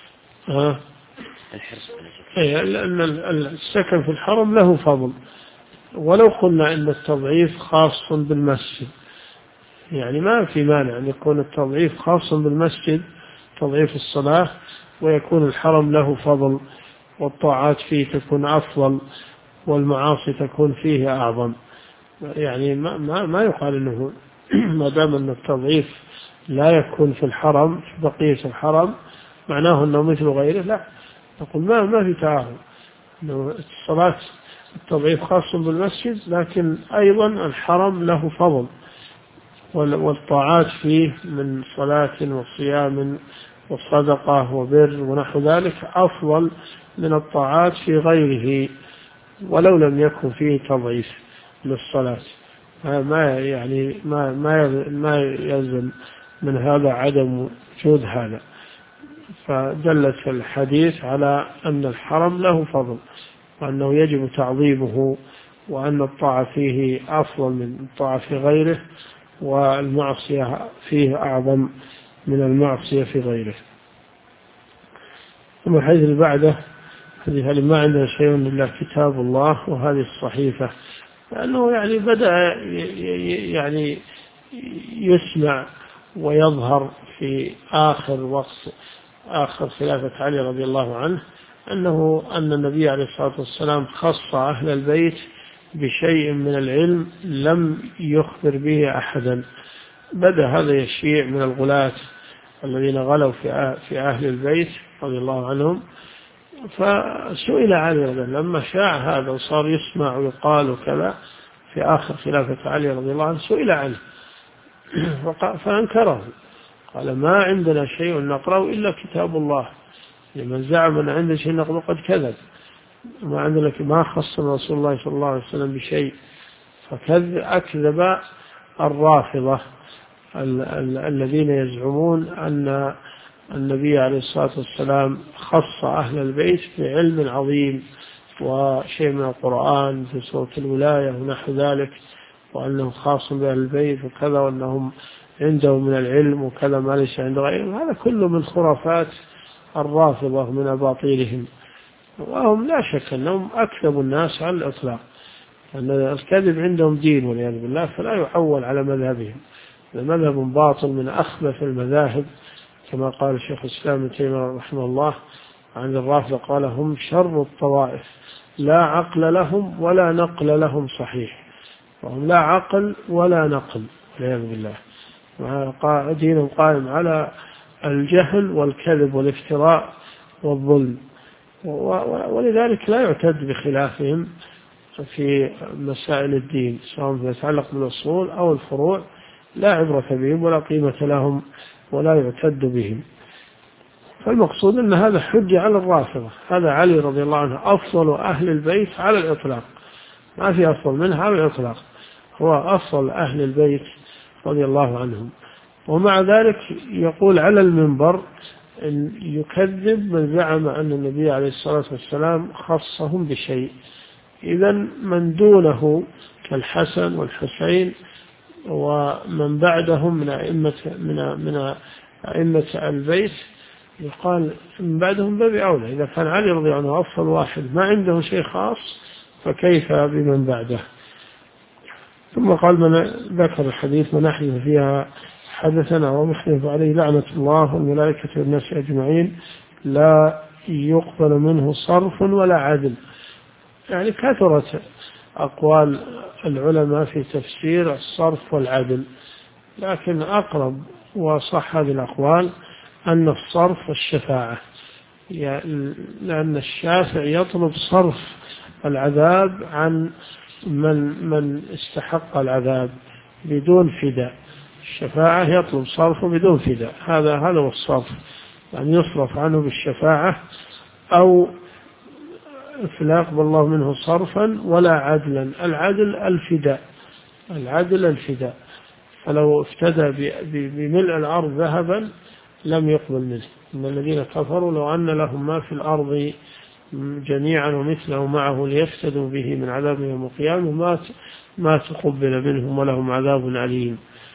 لأن السكن في الحرم له فضل. ولو قلنا إن التضعيف خاص بالمسجد، يعني ما في مانع أن يكون التضعيف خاص بالمسجد، تضعيف الصلاة، ويكون الحرم له فضل والطاعات فيه تكون أفضل والمعاصي تكون فيه أعظم. يعني ما يقال أنه ما دام أن التضعيف لا يكون في الحرم في بقية الحرم معناه أنه مثل غيره. لا، نقول ما في تعارض، أنه الصلاة التضعيف خاص بالمسجد، لكن أيضا الحرم له فضل والطاعات فيه من صلاة وصيام وصدقة وبر ونحو ذلك أفضل من الطاعات في غيره ولو لم يكن فيه تضعيف للصلاة. ما يلزم من هذا عدم وجود هذا. فدلت الحديث على أن الحرم له فضل وأنه يجب تعظيمه، وأن الطاعة فيه أفضل من الطاعة في غيره، والمعصية فيه أعظم من المعصية في غيره. ثم الحديث اللي بعده حديث ما عندنا شيء إلا كتاب الله وهذه الصحيفة، لأنه يعني بدأ يعني يسمع ويظهر في آخر وقت آخر خلافة علي رضي الله عنه أن النبي عليه الصلاة والسلام خص أهل البيت بشيء من العلم لم يخبر به أحدا، بدأ هذا يشيع من الغلاة الذين غلوا في أهل البيت رضي الله عنهم. فسئل علي رضي الله لما شاع هذا وصار يسمع ويقال وكذا في آخر خلافة علي رضي الله عنه، سئل عنه فأنكره، قال ما عندنا شيء نقرأه إلا كتاب الله، لمن زعم أن عنده شيء نقرأه قد كذب، ما عندنا ما خص رسول الله صلى الله عليه وسلم بشيء. فأكذب الرافضة الذين يزعمون أن النبي عليه الصلاة والسلام خص أهل البيت بعلم عظيم وشيء من القرآن في سورة الولاية ونحو ذلك، وأنه خاص بأهل البيت وكذا، وأنهم عندهم من العلم وكذا ما ليس عند غيرهم. هذا كله من خرافات الرافضة من أباطيلهم، وهم لا شك أنهم أكذبوا الناس على الإطلاق، أن الكذب عندهم دين والعياذ بالله، فلا يعول على مذهبهم. مذهب باطل من أخبث المذاهب، كما قال الشيخ الإسلام ابن تيمية رحمه الله عن الرافضة، قال هم شر الطوائف، لا عقل لهم ولا نقل لهم صحيح، وهم لا عقل ولا نقل والعياذ بالله، دينهم قائم على الجهل والكذب والافتراء والظلم، ولذلك لا يعتد بخلافهم في مسائل الدين، سواء فيما يتعلق بالأصول أو الفروع، لا عبرة بهم ولا قيمة لهم ولا يعتد بهم. فالمقصود أن هذا حجة على الرافضة. هذا علي رضي الله عنه أفضل أهل البيت على الإطلاق، ما في أفضل منه على الإطلاق، هو أفضل أهل البيت رضي الله عنهم. ومع ذلك يقول على المنبر إن يكذب من زعم أن النبي عليه الصلاة والسلام خصهم بشيء. إذن من دونه كالحسن والحسين ومن بعدهم من أئمة البيت يقال من بعدهم باب أولى. إذا كان علي رضي الله عنه أفضل واحد ما عنده شيء خاص، فكيف بمن بعده؟ ثم قال من ذكر الحديث من أحدث فيها حدثنا ومحدث عليه لعنة الله والملائكة والناس أجمعين لا يقبل منه صرف ولا عدل. يعني كثرت أقوال العلماء في تفسير الصرف والعدل، لكن أقرب وصح هذه الأقوال أن الصرف الشفاعة، لأن الشافع يطلب صرف العذاب عن من استحق العذاب بدون فداء. الشفاعة يطلب صرفه بدون فداء، هذا هو الصرف، يعني يصرف عنه بالشفاعة، أو لا يقبل الله منه صرفا ولا عدلا. العدل الفداء، العدل الفداء، فلو افتدى بملء الأرض ذهبا لم يقبل منه. إن الذين كفروا لو أن لهم ما في الأرض جميعا ومثله معه ليفتدوا به من عذاب يوم القيامة ما تقبل منهم ولهم عذاب أليم.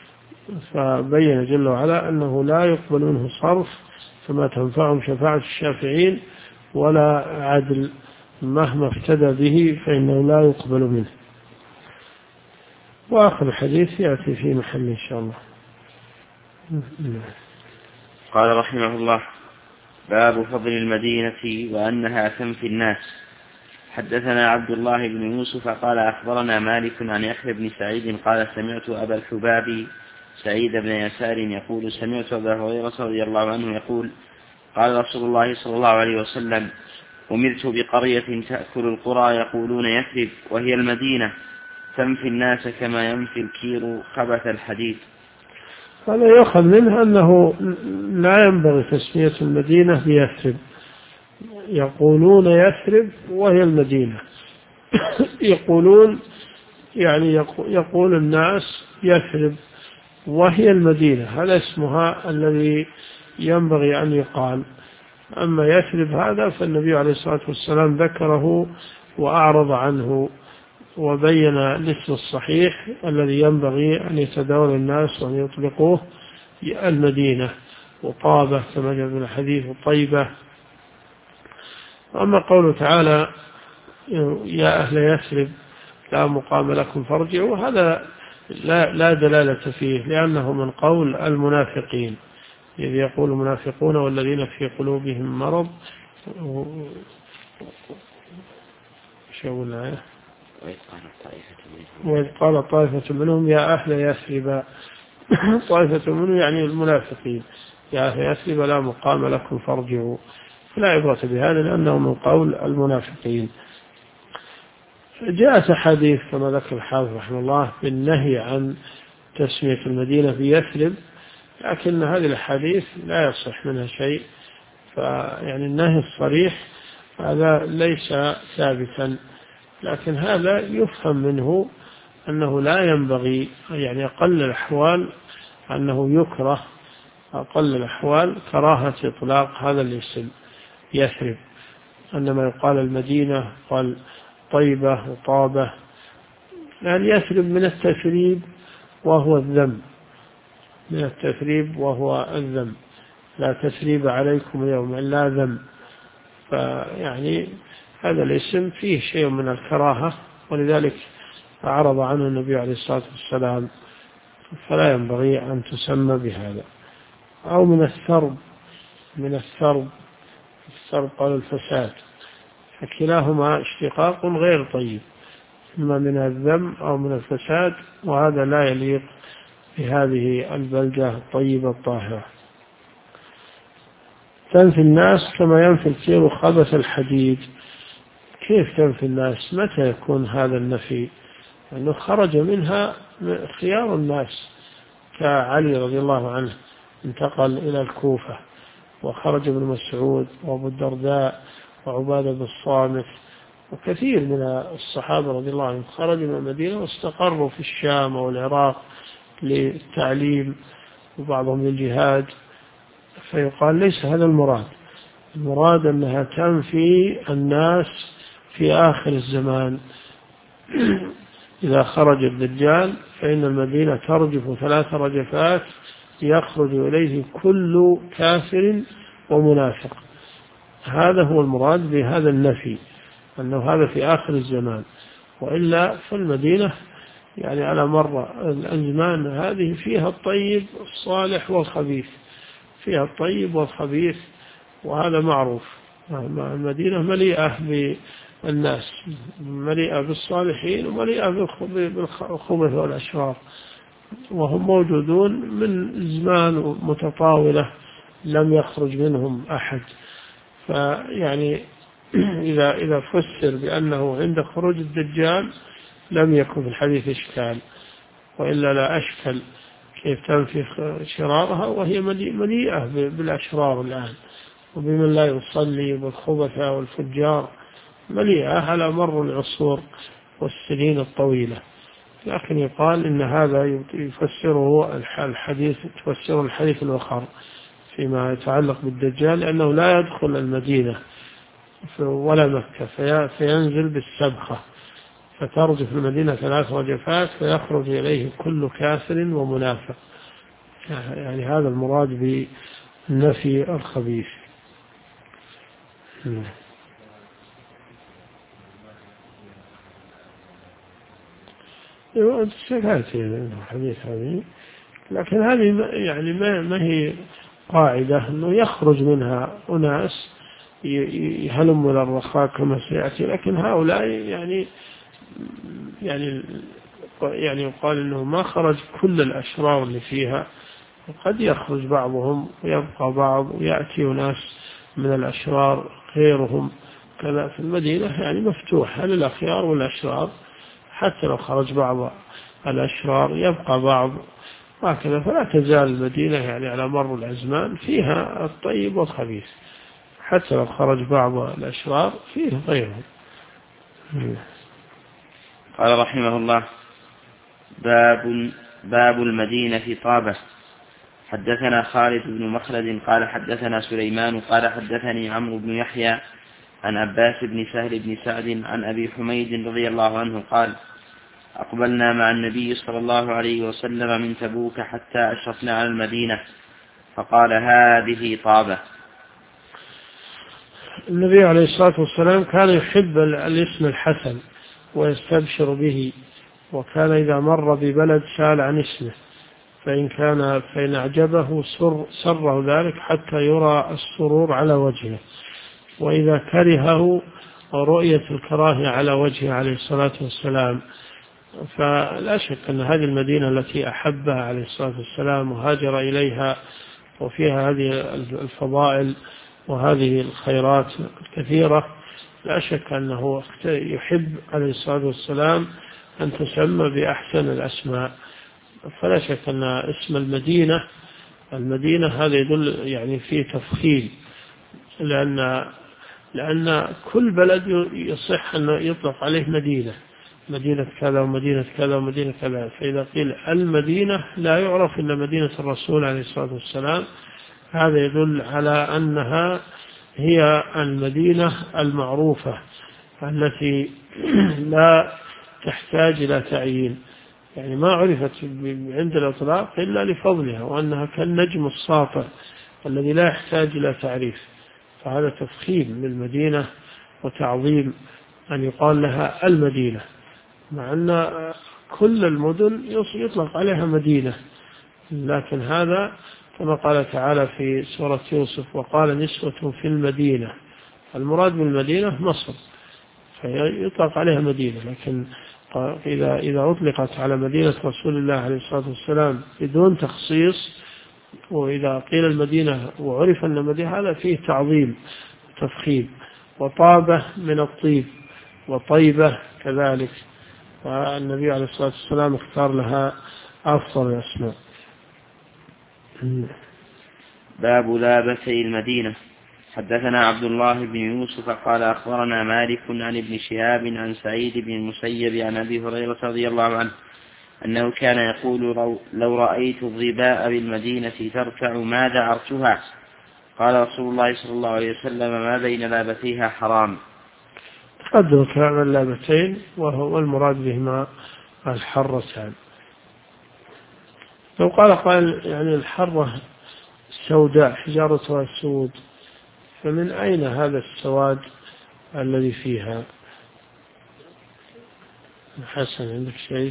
فبين جل وعلا أنه لا يقبل منه صرف، فما تنفعهم شفاعة الشافعين ولا عدل، مهما افتدى به فإنه لا يقبل منه. وآخر الحديث يأتي في محل إن شاء الله. قال رحمه الله: باب فضل المدينة وأنها تنفي الناس. حدثنا عبد الله بن يوسف قال أخبرنا مالك عن يحيى بن سعيد قال سمعت أبا الحباب سعيد بن يسار يقول سمعت أبا هريرة رضي الله عنه يقول قال رسول الله صلى الله عليه وسلم: أمرت بقرية تأكل القرى يقولون يثرب وهي المدينة تنفي الناس كما ينفي الكير خبث الحديد. هذا يؤخذ منه أنه لا ينبغي تسمية المدينة بيثرب، يقولون يثرب وهي المدينة يقولون يعني يقول الناس يثرب وهي المدينة، هذا اسمها الذي ينبغي أن يقال. أما يثرب هذا فالنبي عليه الصلاة والسلام ذكره وأعرض عنه وبين الاسم الصحيح الذي ينبغي أن يتداول الناس وأن يطلقوه المدينة، وطابة كما جاء في الحديث وطيبة. أما قوله تعالى يا أهل يثرب لا مقام لكم فارجعوا، هذا لا دلالة فيه، لأنه من قول المنافقين إذ يقول المنافقون والذين في قلوبهم مرض شو الآية؟ وإذ قال طائفة منهم يا أهل يثرب طائفة منه يعني المنافقين يا أهل يثرب لا مقام لكم فارجعوا، فلا عبرة بهذا لأنه من قول المنافقين. جاءت أحاديث كما ذكر الحافظ رحمه الله بالنهي عن تسمية المدينة بيثرب، لكن هذه الأحاديث لا يصح منها شيء، فيعني النهي الصريح هذا ليس ثابتا، لكن هذا يفهم منه أنه لا ينبغي، يعني أقل الأحوال أنه يكره، أقل الأحوال كراهة إطلاق هذا الاسم يثرب، أنما يقال المدينة قال طيبة وطابة، يعني يثرب من التثريب وهو الذم، من التثريب وهو الذم، لا تثريب عليكم اليوم إلا ذم، فيعني هذا الاسم فيه شيء من الكراهة، ولذلك أعرض عنه النبي عليه الصلاة والسلام، فلا ينبغي أن تسمى بهذا. أو من الثرب، من الثرب قال الفساد، فكلاهما اشتقاق غير طيب، إما من الذم أو من الفساد، وهذا لا يليق بهذه البلدة الطيبة الطاهرة. تنفي الناس كما ينفي الكير خبث الحديد. كيف تنفي الناس؟ متى يكون هذا النفي؟ أنه خرج منها خيار الناس، كعلي رضي الله عنه انتقل إلى الكوفة، وخرج ابن مسعود وأبو الدرداء وعبادة بن الصامت وكثير من الصحابة رضي الله عنهم خرجوا من المدينة واستقروا في الشام والعراق للتعليم وبعضهم للجهاد، فيقال ليس هذا المراد، المراد أنها تنفي الناس في آخر الزمان. إذا خرج الدجال فإن المدينة ترجف 3 رجفات يخرج إليه كل كافر ومنافق، هذا هو المراد بهذا النفي، أنه هذا في آخر الزمان، وإلا فالمدينة يعني على مر الأزمان هذه فيها الطيب الصالح والخبيث، فيها الطيب والخبيث، وهذا معروف. المدينة مليئة بالناس، مليئة بالصالحين ومليئة بالخبث والأشرار، وهم موجودون من زمان متطاولة لم يخرج منهم أحد. فيعني إذا فسر بأنه عند خروج الدجال لم يكن في الحديث إشكال، وإلا لا أشكل كيف تنفي شرارها وهي مليئة بالأشرار الآن، وبمن لا يصلي والخبثاء والفجار، مليئة على مر العصور والسنين الطويلة. لكن يقال إن هذا يفسره الحديث، تفسر الحديث الآخر فيما يتعلق بالدجال، لأنه لا يدخل المدينة ولا مكة، فينزل بالسبخة، فترجف المدينة 3 رجفات فيخرج إليه كل كافر ومنافق، يعني هذا المراد بالنفي الخبيث. سكاتي الحديث هذه، لكن هذه يعني ما هي قاعدة أنه يخرج منها أناس يهلم إلى الرخاء كما سيأتي، لكن هؤلاء يعني يقال أنه ما خرج كل الأشرار اللي فيها، وقد يخرج بعضهم ويبقى بعض، ويأتي ناس من الأشرار غيرهم، كذا في المدينة يعني مفتوحة للأخيار والأشرار، حتى لو خرج بعض الأشرار يبقى بعض، وهكذا، فلا تزال المدينة يعني على مر الأزمان فيها الطيب والخبيث، حتى لو خرج بعض الأشرار فيه غيرهم. قال رحمه الله: باب المدينة في طابة. حدثنا خالد بن مخلد قال حدثنا سليمان قال حدثني عمرو بن يحيى عن عباس بن سهل بن سعد عن أبي حميد رضي الله عنه قال: أقبلنا مع النبي صلى الله عليه وسلم من تبوك حتى أشرفنا على المدينة، فقال: هذه طابة. النبي عليه الصلاة والسلام كان يحب الاسم الحسن ويستبشر به، وكان إذا مر ببلد سأل عن اسمه، فإن أعجبه سره ذلك حتى يرى السرور على وجهه، وإذا كرهه رؤية الكراهية على وجهه عليه الصلاة والسلام، فلا شك أن هذه المدينة التي أحبها عليه الصلاة والسلام وهاجر إليها وفيها هذه الفضائل وهذه الخيرات الكثيرة، لا شك أنه يحب عليه الصلاة والسلام أن تسمى بأحسن الأسماء. فلا شك أن اسم المدينة هذا يدل يعني فيه تفخيم، لأن كل بلد يصح أن يطلق عليه مدينة كذا ومدينة كذا ومدينة كذا. فإذا قيل المدينة لا يعرف إلا مدينة الرسول عليه الصلاة والسلام، هذا يدل على أنها هي المدينة المعروفة التي لا تحتاج إلى تعيين، يعني ما عرفت عند الإطلاق إلا لفضلها، وأنها كالنجم الساطع الذي لا يحتاج إلى تعريف. فهذا تفخيم للمدينة وتعظيم أن يقال لها المدينة، مع أن كل المدن يطلق عليها مدينة، لكن هذا كما قال تعالى في سورة يوسف: وقال نسوة في المدينة. المراد بالمدينة مصر، فيطلق عليها مدينة. لكن إذا أطلقت على مدينة رسول الله عليه الصلاة والسلام بدون تخصيص، وإذا قيل المدينة وعرف أن المدينة، هذا فيه تعظيم وتفخيم. وطابة من الطيب، وطيبة كذلك، والنبي عليه الصلاة والسلام اختار لها أفضل الأسماء. باب لابتي المدينة. حدثنا عبد الله بن يوسف قال أخبرنا مالك عن ابن شهاب عن سعيد بن المسيب عن أبي هريرة رضي الله عنه أنه كان يقول: لو رأيت الظباء بالمدينة ترتع ما دعرتها. قال رسول الله صلى الله عليه وسلم: ما بين لابتيها حرام. تقدم كلام اللابتين، وهو المراد بهما الحرتان. لو قال يعني الحرة السوداء حجارتها السود، فمن أين هذا السواد الذي فيها؟ حسن، عندك شيء؟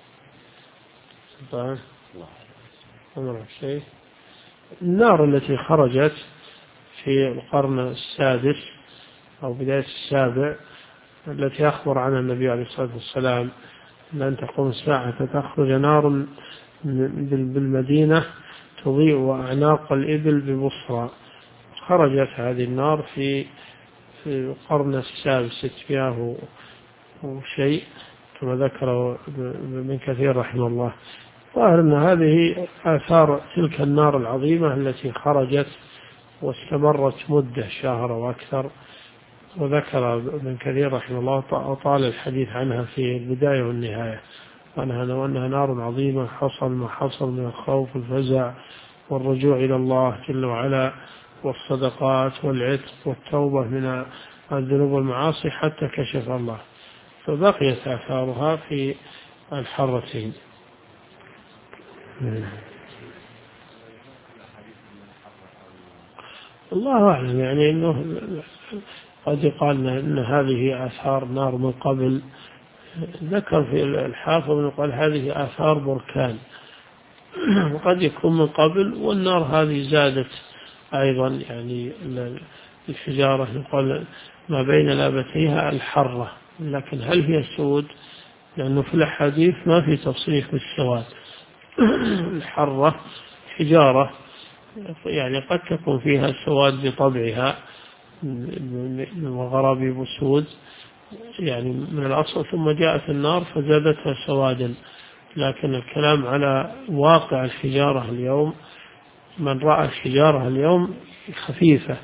طبعا عندك شيء؟ النار التي خرجت في القرن السادس أو بداية السابع، التي أخبر عنها النبي عليه الصلاة والسلام لن تقوم الساعة تخرج نار بالمدينة تضيء أعناق الإبل ببصرى. خرجت هذه النار في القرن السابع 600 وشيء، كما ذكره ابن كثير رحمه الله. ظاهر أن هذه آثار تلك النار العظيمة التي خرجت واستمرت مدة شهر وأكثر. وذكر ابن كثير رحمه الله أطال الحديث عنها في البداية والنهاية، وأنها نار عظيمة حصل ما حصل من الخوف والفزع والرجوع إلى الله جل وعلا والصدقات والعتق والتوبة من الذنوب والمعاصي حتى كشف الله، فبقيت آثارها في الحرتين. الله أعلم، يعني أنه قد يقال أن هذه آثار نار من قبل. ذكر في الحافظ قال هذه آثار بركان، وقد يكون من قبل، والنار هذه زادت أيضا، يعني الحجارة يقال ما بين لابتيها الحرة، لكن هل هي سود؟ لأنه في الأحاديث ما في تصريح بالسواد. الحرة حجارة يعني قد تكون فيها سواد بطبعها وغرابيب سود يعني من الأصل، ثم جاءت النار فزادتها سوادا. لكن الكلام على واقع الحجارة اليوم، من رأى الحجارة اليوم خفيفة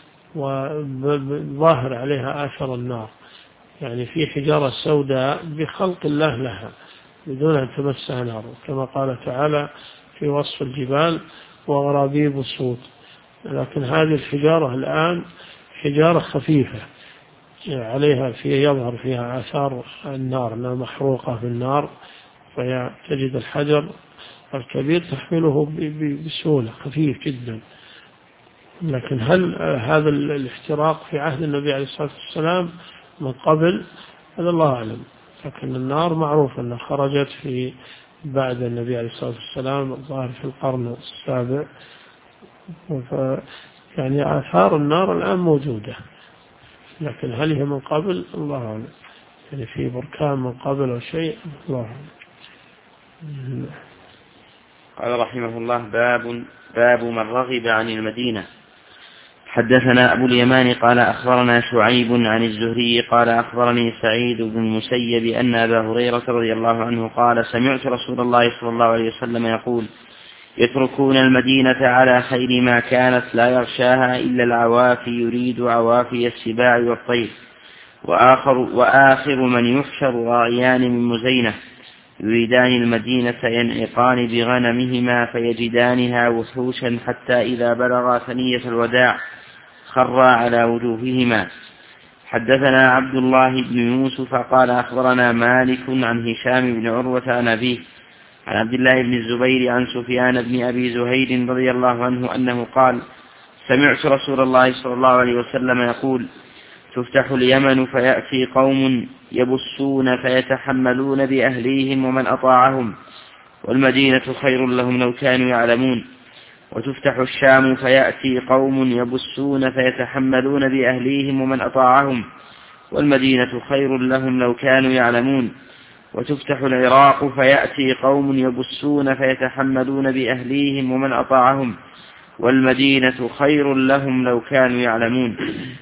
وظاهر عليها آثر النار، يعني في حجارة سوداء بخلق الله لها بدون أن تمسها نار، كما قال تعالى في وصف الجبال: وغرابيب سود. لكن هذه الحجارة الآن حجارة خفيفة عليها يظهر فيها آثار النار، أنها محروقة في النار، فتجد الحجر الكبير تحمله بسهولة، خفيف جدا. لكن هل هذا الاحتراق في عهد النبي عليه الصلاة والسلام من قبل؟ هذا الله أعلم. لكن النار معروف أنها خرجت في بعد النبي عليه الصلاة والسلام، الظاهر في القرن السابع، يعني آثار النار الآن موجودة، لكن هل هي من قبل؟ الله أعلم. يعني في بركان من قبل أو شيء. الله. قال رحمه الله: باب من رغب عن المدينة. حدثنا أبو اليمان قال أخبرنا شعيب عن الزهري قال أخبرني سعيد بن المسيب أن أبا هريرة رضي الله عنه قال: سمعت رسول الله صلى الله عليه وسلم يقول: يتركون المدينة على خير ما كانت لا يغشاها إلا العوافي يريد عوافي السباع والطير، وآخر من يحشر راعيان من مزينة يريدان المدينة ينعقان بغنمهما فيجدانها وحوشا حتى إذا بلغا ثنية الوداع خرا على وجوههما. حدثنا عبد الله بن يوسف قال أخبرنا مالك عن هشام بن عروة عن أبيه عن عبد الله بن الزبير عن سفيان بن أبي زهير رضي الله عنه أنه قال: سمعت رسول الله صلى الله عليه وسلم يقول: تفتح اليمن فيأتي قوم يبصون فيتحملون بأهليهم ومن أطاعهم، والمدينة خير لهم لو كانوا يعلمون. وتفتح الشام فيأتي قوم يبصون فيتحملون بأهليهم ومن أطاعهم، والمدينة خير لهم لو كانوا يعلمون. وتفتح العراق فيأتي قوم يبصون فيتحملون بأهليهم ومن أطاعهم، والمدينة خير لهم لو كانوا يعلمون.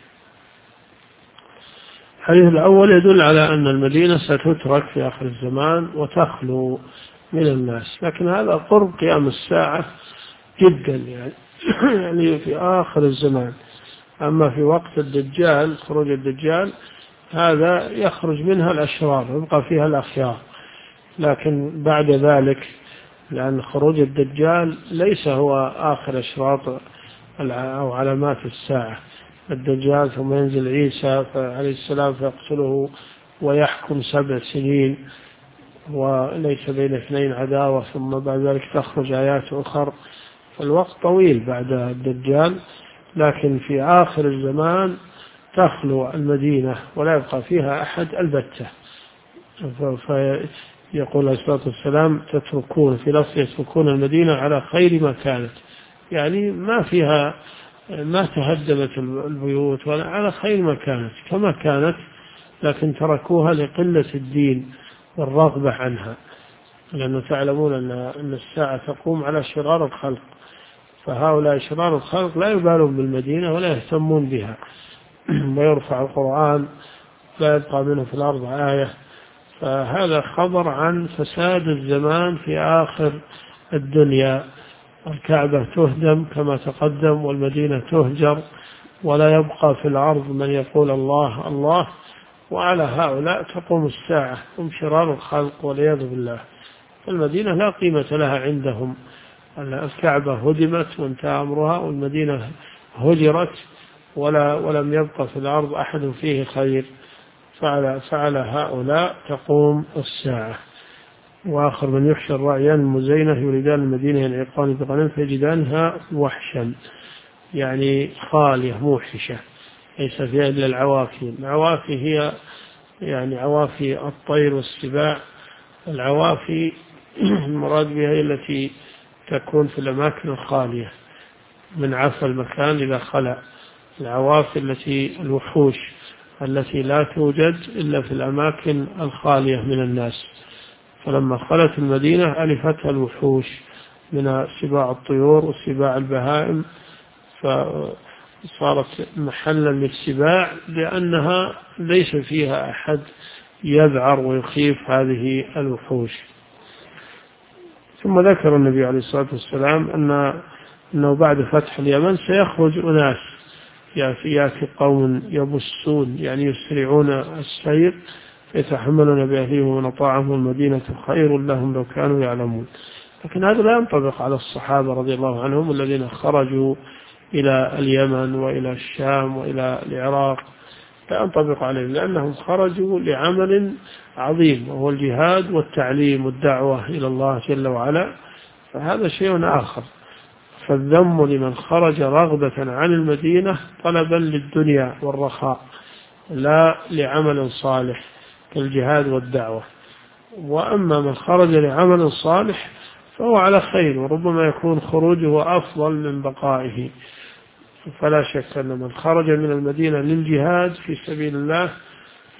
الحديث الأول يدل على أن المدينة ستترك في آخر الزمان وتخلو من الناس، لكن هذا قرب قيام الساعة جدا يعني في آخر الزمان. أما في وقت الدجال، خروج الدجال، هذا يخرج منها الأشرار ويبقى فيها الأخيار. لكن بعد ذلك، لأن خروج الدجال ليس هو آخر أشراط أو علامات الساعة. الدجال ثم ينزل عيسى عليه السلام فيقتله ويحكم 7 سنين وليس بين اثنين عداوة، ثم بعد ذلك تخرج آيات أخرى، فالوقت طويل بعد الدجال. لكن في آخر الزمان تخلو المدينة ولا يبقى فيها أحد البتة. فيقول عليه الصلاة والسلام: تتركون، في لفظ يتركون المدينة على خير ما كانت، يعني ما تهدمت البيوت ولا، على خير ما كانت كما كانت، لكن تركوها لقلة الدين والرغبة عنها، لأنه تعلمون أن الساعة تقوم على شرار الخلق، فهؤلاء شرار الخلق لا يبالون بالمدينة ولا يهتمون بها، ويرفع القرآن لا يبقى منه في الأرض آية. فهذا خبر عن فساد الزمان في آخر الدنيا. الكعبة تهدم كما تقدم، والمدينة تهجر، ولا يبقى في الأرض من يقول الله الله، وعلى هؤلاء تقوم الساعة، هم شرار الخلق والعياذ بالله. المدينة لا قيمة لها عندهم. الكعبة هدمت وانتهى أمرها، والمدينة هجرت ولم يبقى في الأرض أحد فيه خير. فعلى هؤلاء تقوم الساعة. وآخر من يحشر راعيان المزينة يريدان المدينة ينعقان بغنم فيجدانها وحشا، يعني خالية موحشة ليس فيها إلا العوافي. العوافي هي يعني عوافي الطير والسباع. العوافي المراد بها هي التي تكون في الأماكن الخالية من عفى المكان إذا خلأ. العوافي الوحوش التي لا توجد إلا في الأماكن الخالية من الناس. فلما خلت المدينة ألفتها الوحوش من سباع الطيور وسباع البهائم، فصارت محلا للسباع لأنها ليس فيها أحد يذعر ويخيف هذه الوحوش. ثم ذكر النبي عليه الصلاة والسلام أنه بعد فتح اليمن سيخرج أناس، يأتي قوم يبصون يعني يسرعون السير يتحملون بأهليهم ومن أطاعهم، المدينة خير لهم لو كانوا يعلمون. لكن هذا لا ينطبق على الصحابة رضي الله عنهم الذين خرجوا إلى اليمن وإلى الشام وإلى العراق، لا ينطبق عليهم، لأنهم خرجوا لعمل عظيم وهو الجهاد والتعليم والدعوة إلى الله جل وعلا، فهذا شيء آخر. فالذم لمن خرج رغبة عن المدينة طلبا للدنيا والرخاء لا لعمل صالح كالجهاد والدعوة. وأما من خرج لعمل صالح فهو على خير، وربما يكون خروجه أفضل من بقائه. فلا شك أن من خرج من المدينة للجهاد في سبيل الله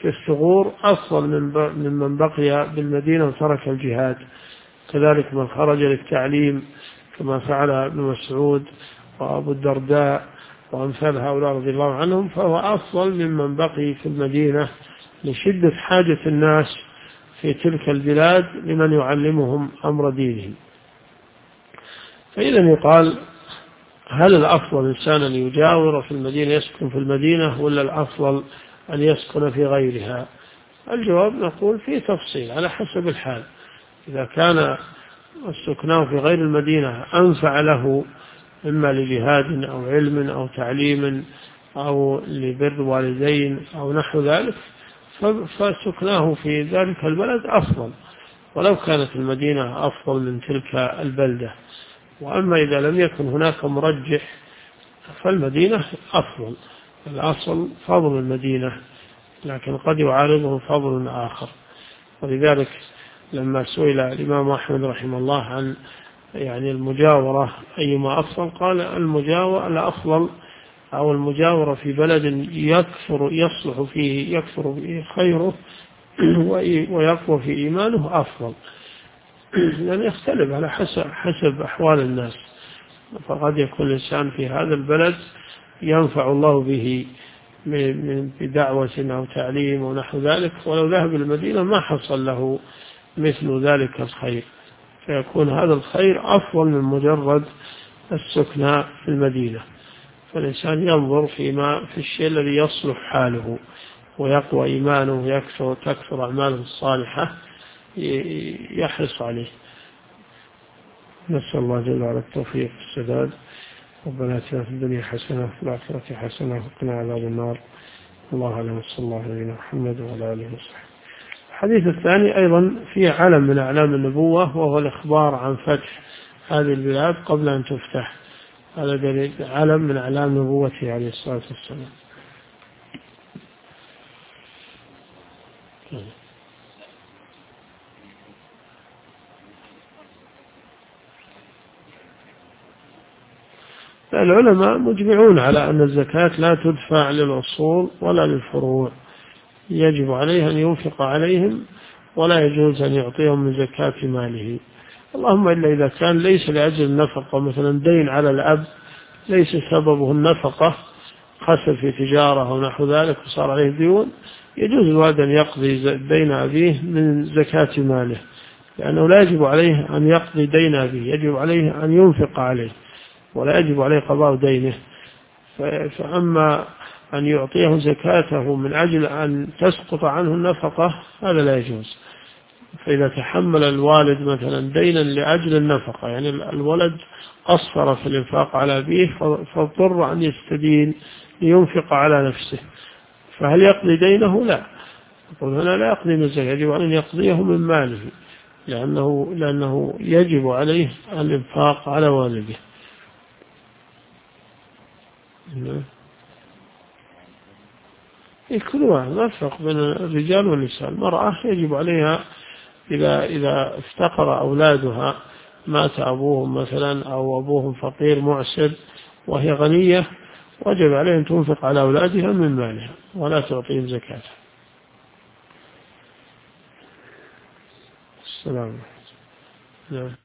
في الثغور أفضل ممن بقي بالمدينة وترك الجهاد. كذلك من خرج للتعليم كما فعل ابن مسعود وأبو الدرداء وأمثال هؤلاء رضي الله عنهم، فهو أفضل ممن بقي في المدينة لشدة حاجة الناس في تلك البلاد لمن يعلمهم أمر دينهم. فإذا يقال هل الأفضل إنسان أن يجاور في المدينة يسكن في المدينة ولا الأفضل أن يسكن في غيرها؟ الجواب نقول فيه تفصيل على حسب الحال. إذا كان السكنان في غير المدينة أنفع له إما لجهاد أو علم أو تعليم أو لبر والدين أو نحو ذلك فسكناه في ذلك البلد أفضل، ولو كانت المدينة أفضل من تلك البلدة. وأما إذا لم يكن هناك مرجح فالمدينة أفضل، الأصل فضل المدينة، لكن قد يعارضه فضل آخر. ولذلك لما سئل الإمام أحمد رحمه الله عن المجاورة أيما أفضل، قال المجاورة الأفضل أو المجاورة في بلد يصلح فيه يكثر فيه خيره ويقوى في إيمانه أفضل، لأن يختلف على حسب أحوال الناس. فقد يكون الإنسان في هذا البلد ينفع الله به بدعوة أو تعليم ونحو ذلك، ولو ذهب المدينة ما حصل له مثل ذلك الخير، فيكون هذا الخير أفضل من مجرد السكنى في المدينة. فالإنسان ينظر في الشيء الذي يصلح حاله ويقوى إيمانه وتكثر أعماله الصالحة يحرص عليه. نسأل الله جل وعلا التوفيق والسداد. ربنا آتنا في الدنيا حسنة وفي الآخرة حسنة وقنا عذاب النار. الله أعلم، صلى الله على محمد وعلى آله وصحبه. الحديث الثاني أيضا فيه علم من أعلام النبوة، وهو الإخبار عن فتح هذه البلاد قبل أن تفتح. هذا دليل علم من أعلام نبوته عليه الصلاة والسلام. العلماء مجمعون على أن الزكاة لا تدفع للأصول ولا للفروع، يجب عليه أن ينفق عليهم ولا يجوز أن يعطيهم من زكاة ماله، اللهم إلا إذا كان ليس لأجل النفقة، مثلا دين على الأب ليس سببه النفقة، خسر في تجارة أو نحو ذلك وصار عليه ديون، يجوز الوالد أن يقضي دين أبيه من زكاة ماله، لأنه لا يجب عليه أن يقضي دين أبيه، يجب عليه أن ينفق عليه ولا يجب عليه قضاء دينه. فأما أن يعطيه زكاته من أجل أن تسقط عنه النفقة هذا لا يجوز. فإذا تحمل الوالد مثلا دينا لأجل النفقة، يعني الولد قصر في الإنفاق على أبيه فاضطر أن يستدين لينفق على نفسه، فهل يقضي دينه؟ لا، يقول هنا لا يقضي من الزكاة، يجب أن يقضيه من ماله، لأنه يجب عليه الإنفاق على والده. كل واحد نفق بين الرجال والنساء. المرأة يجب عليها إذا افتقر أولادها، مات أبوهم مثلا أو أبوهم فقير معسر وهي غنية، وجب عليها أن تنفق على أولادها من مالها ولا تعطيهم زكاة. السلام عليكم.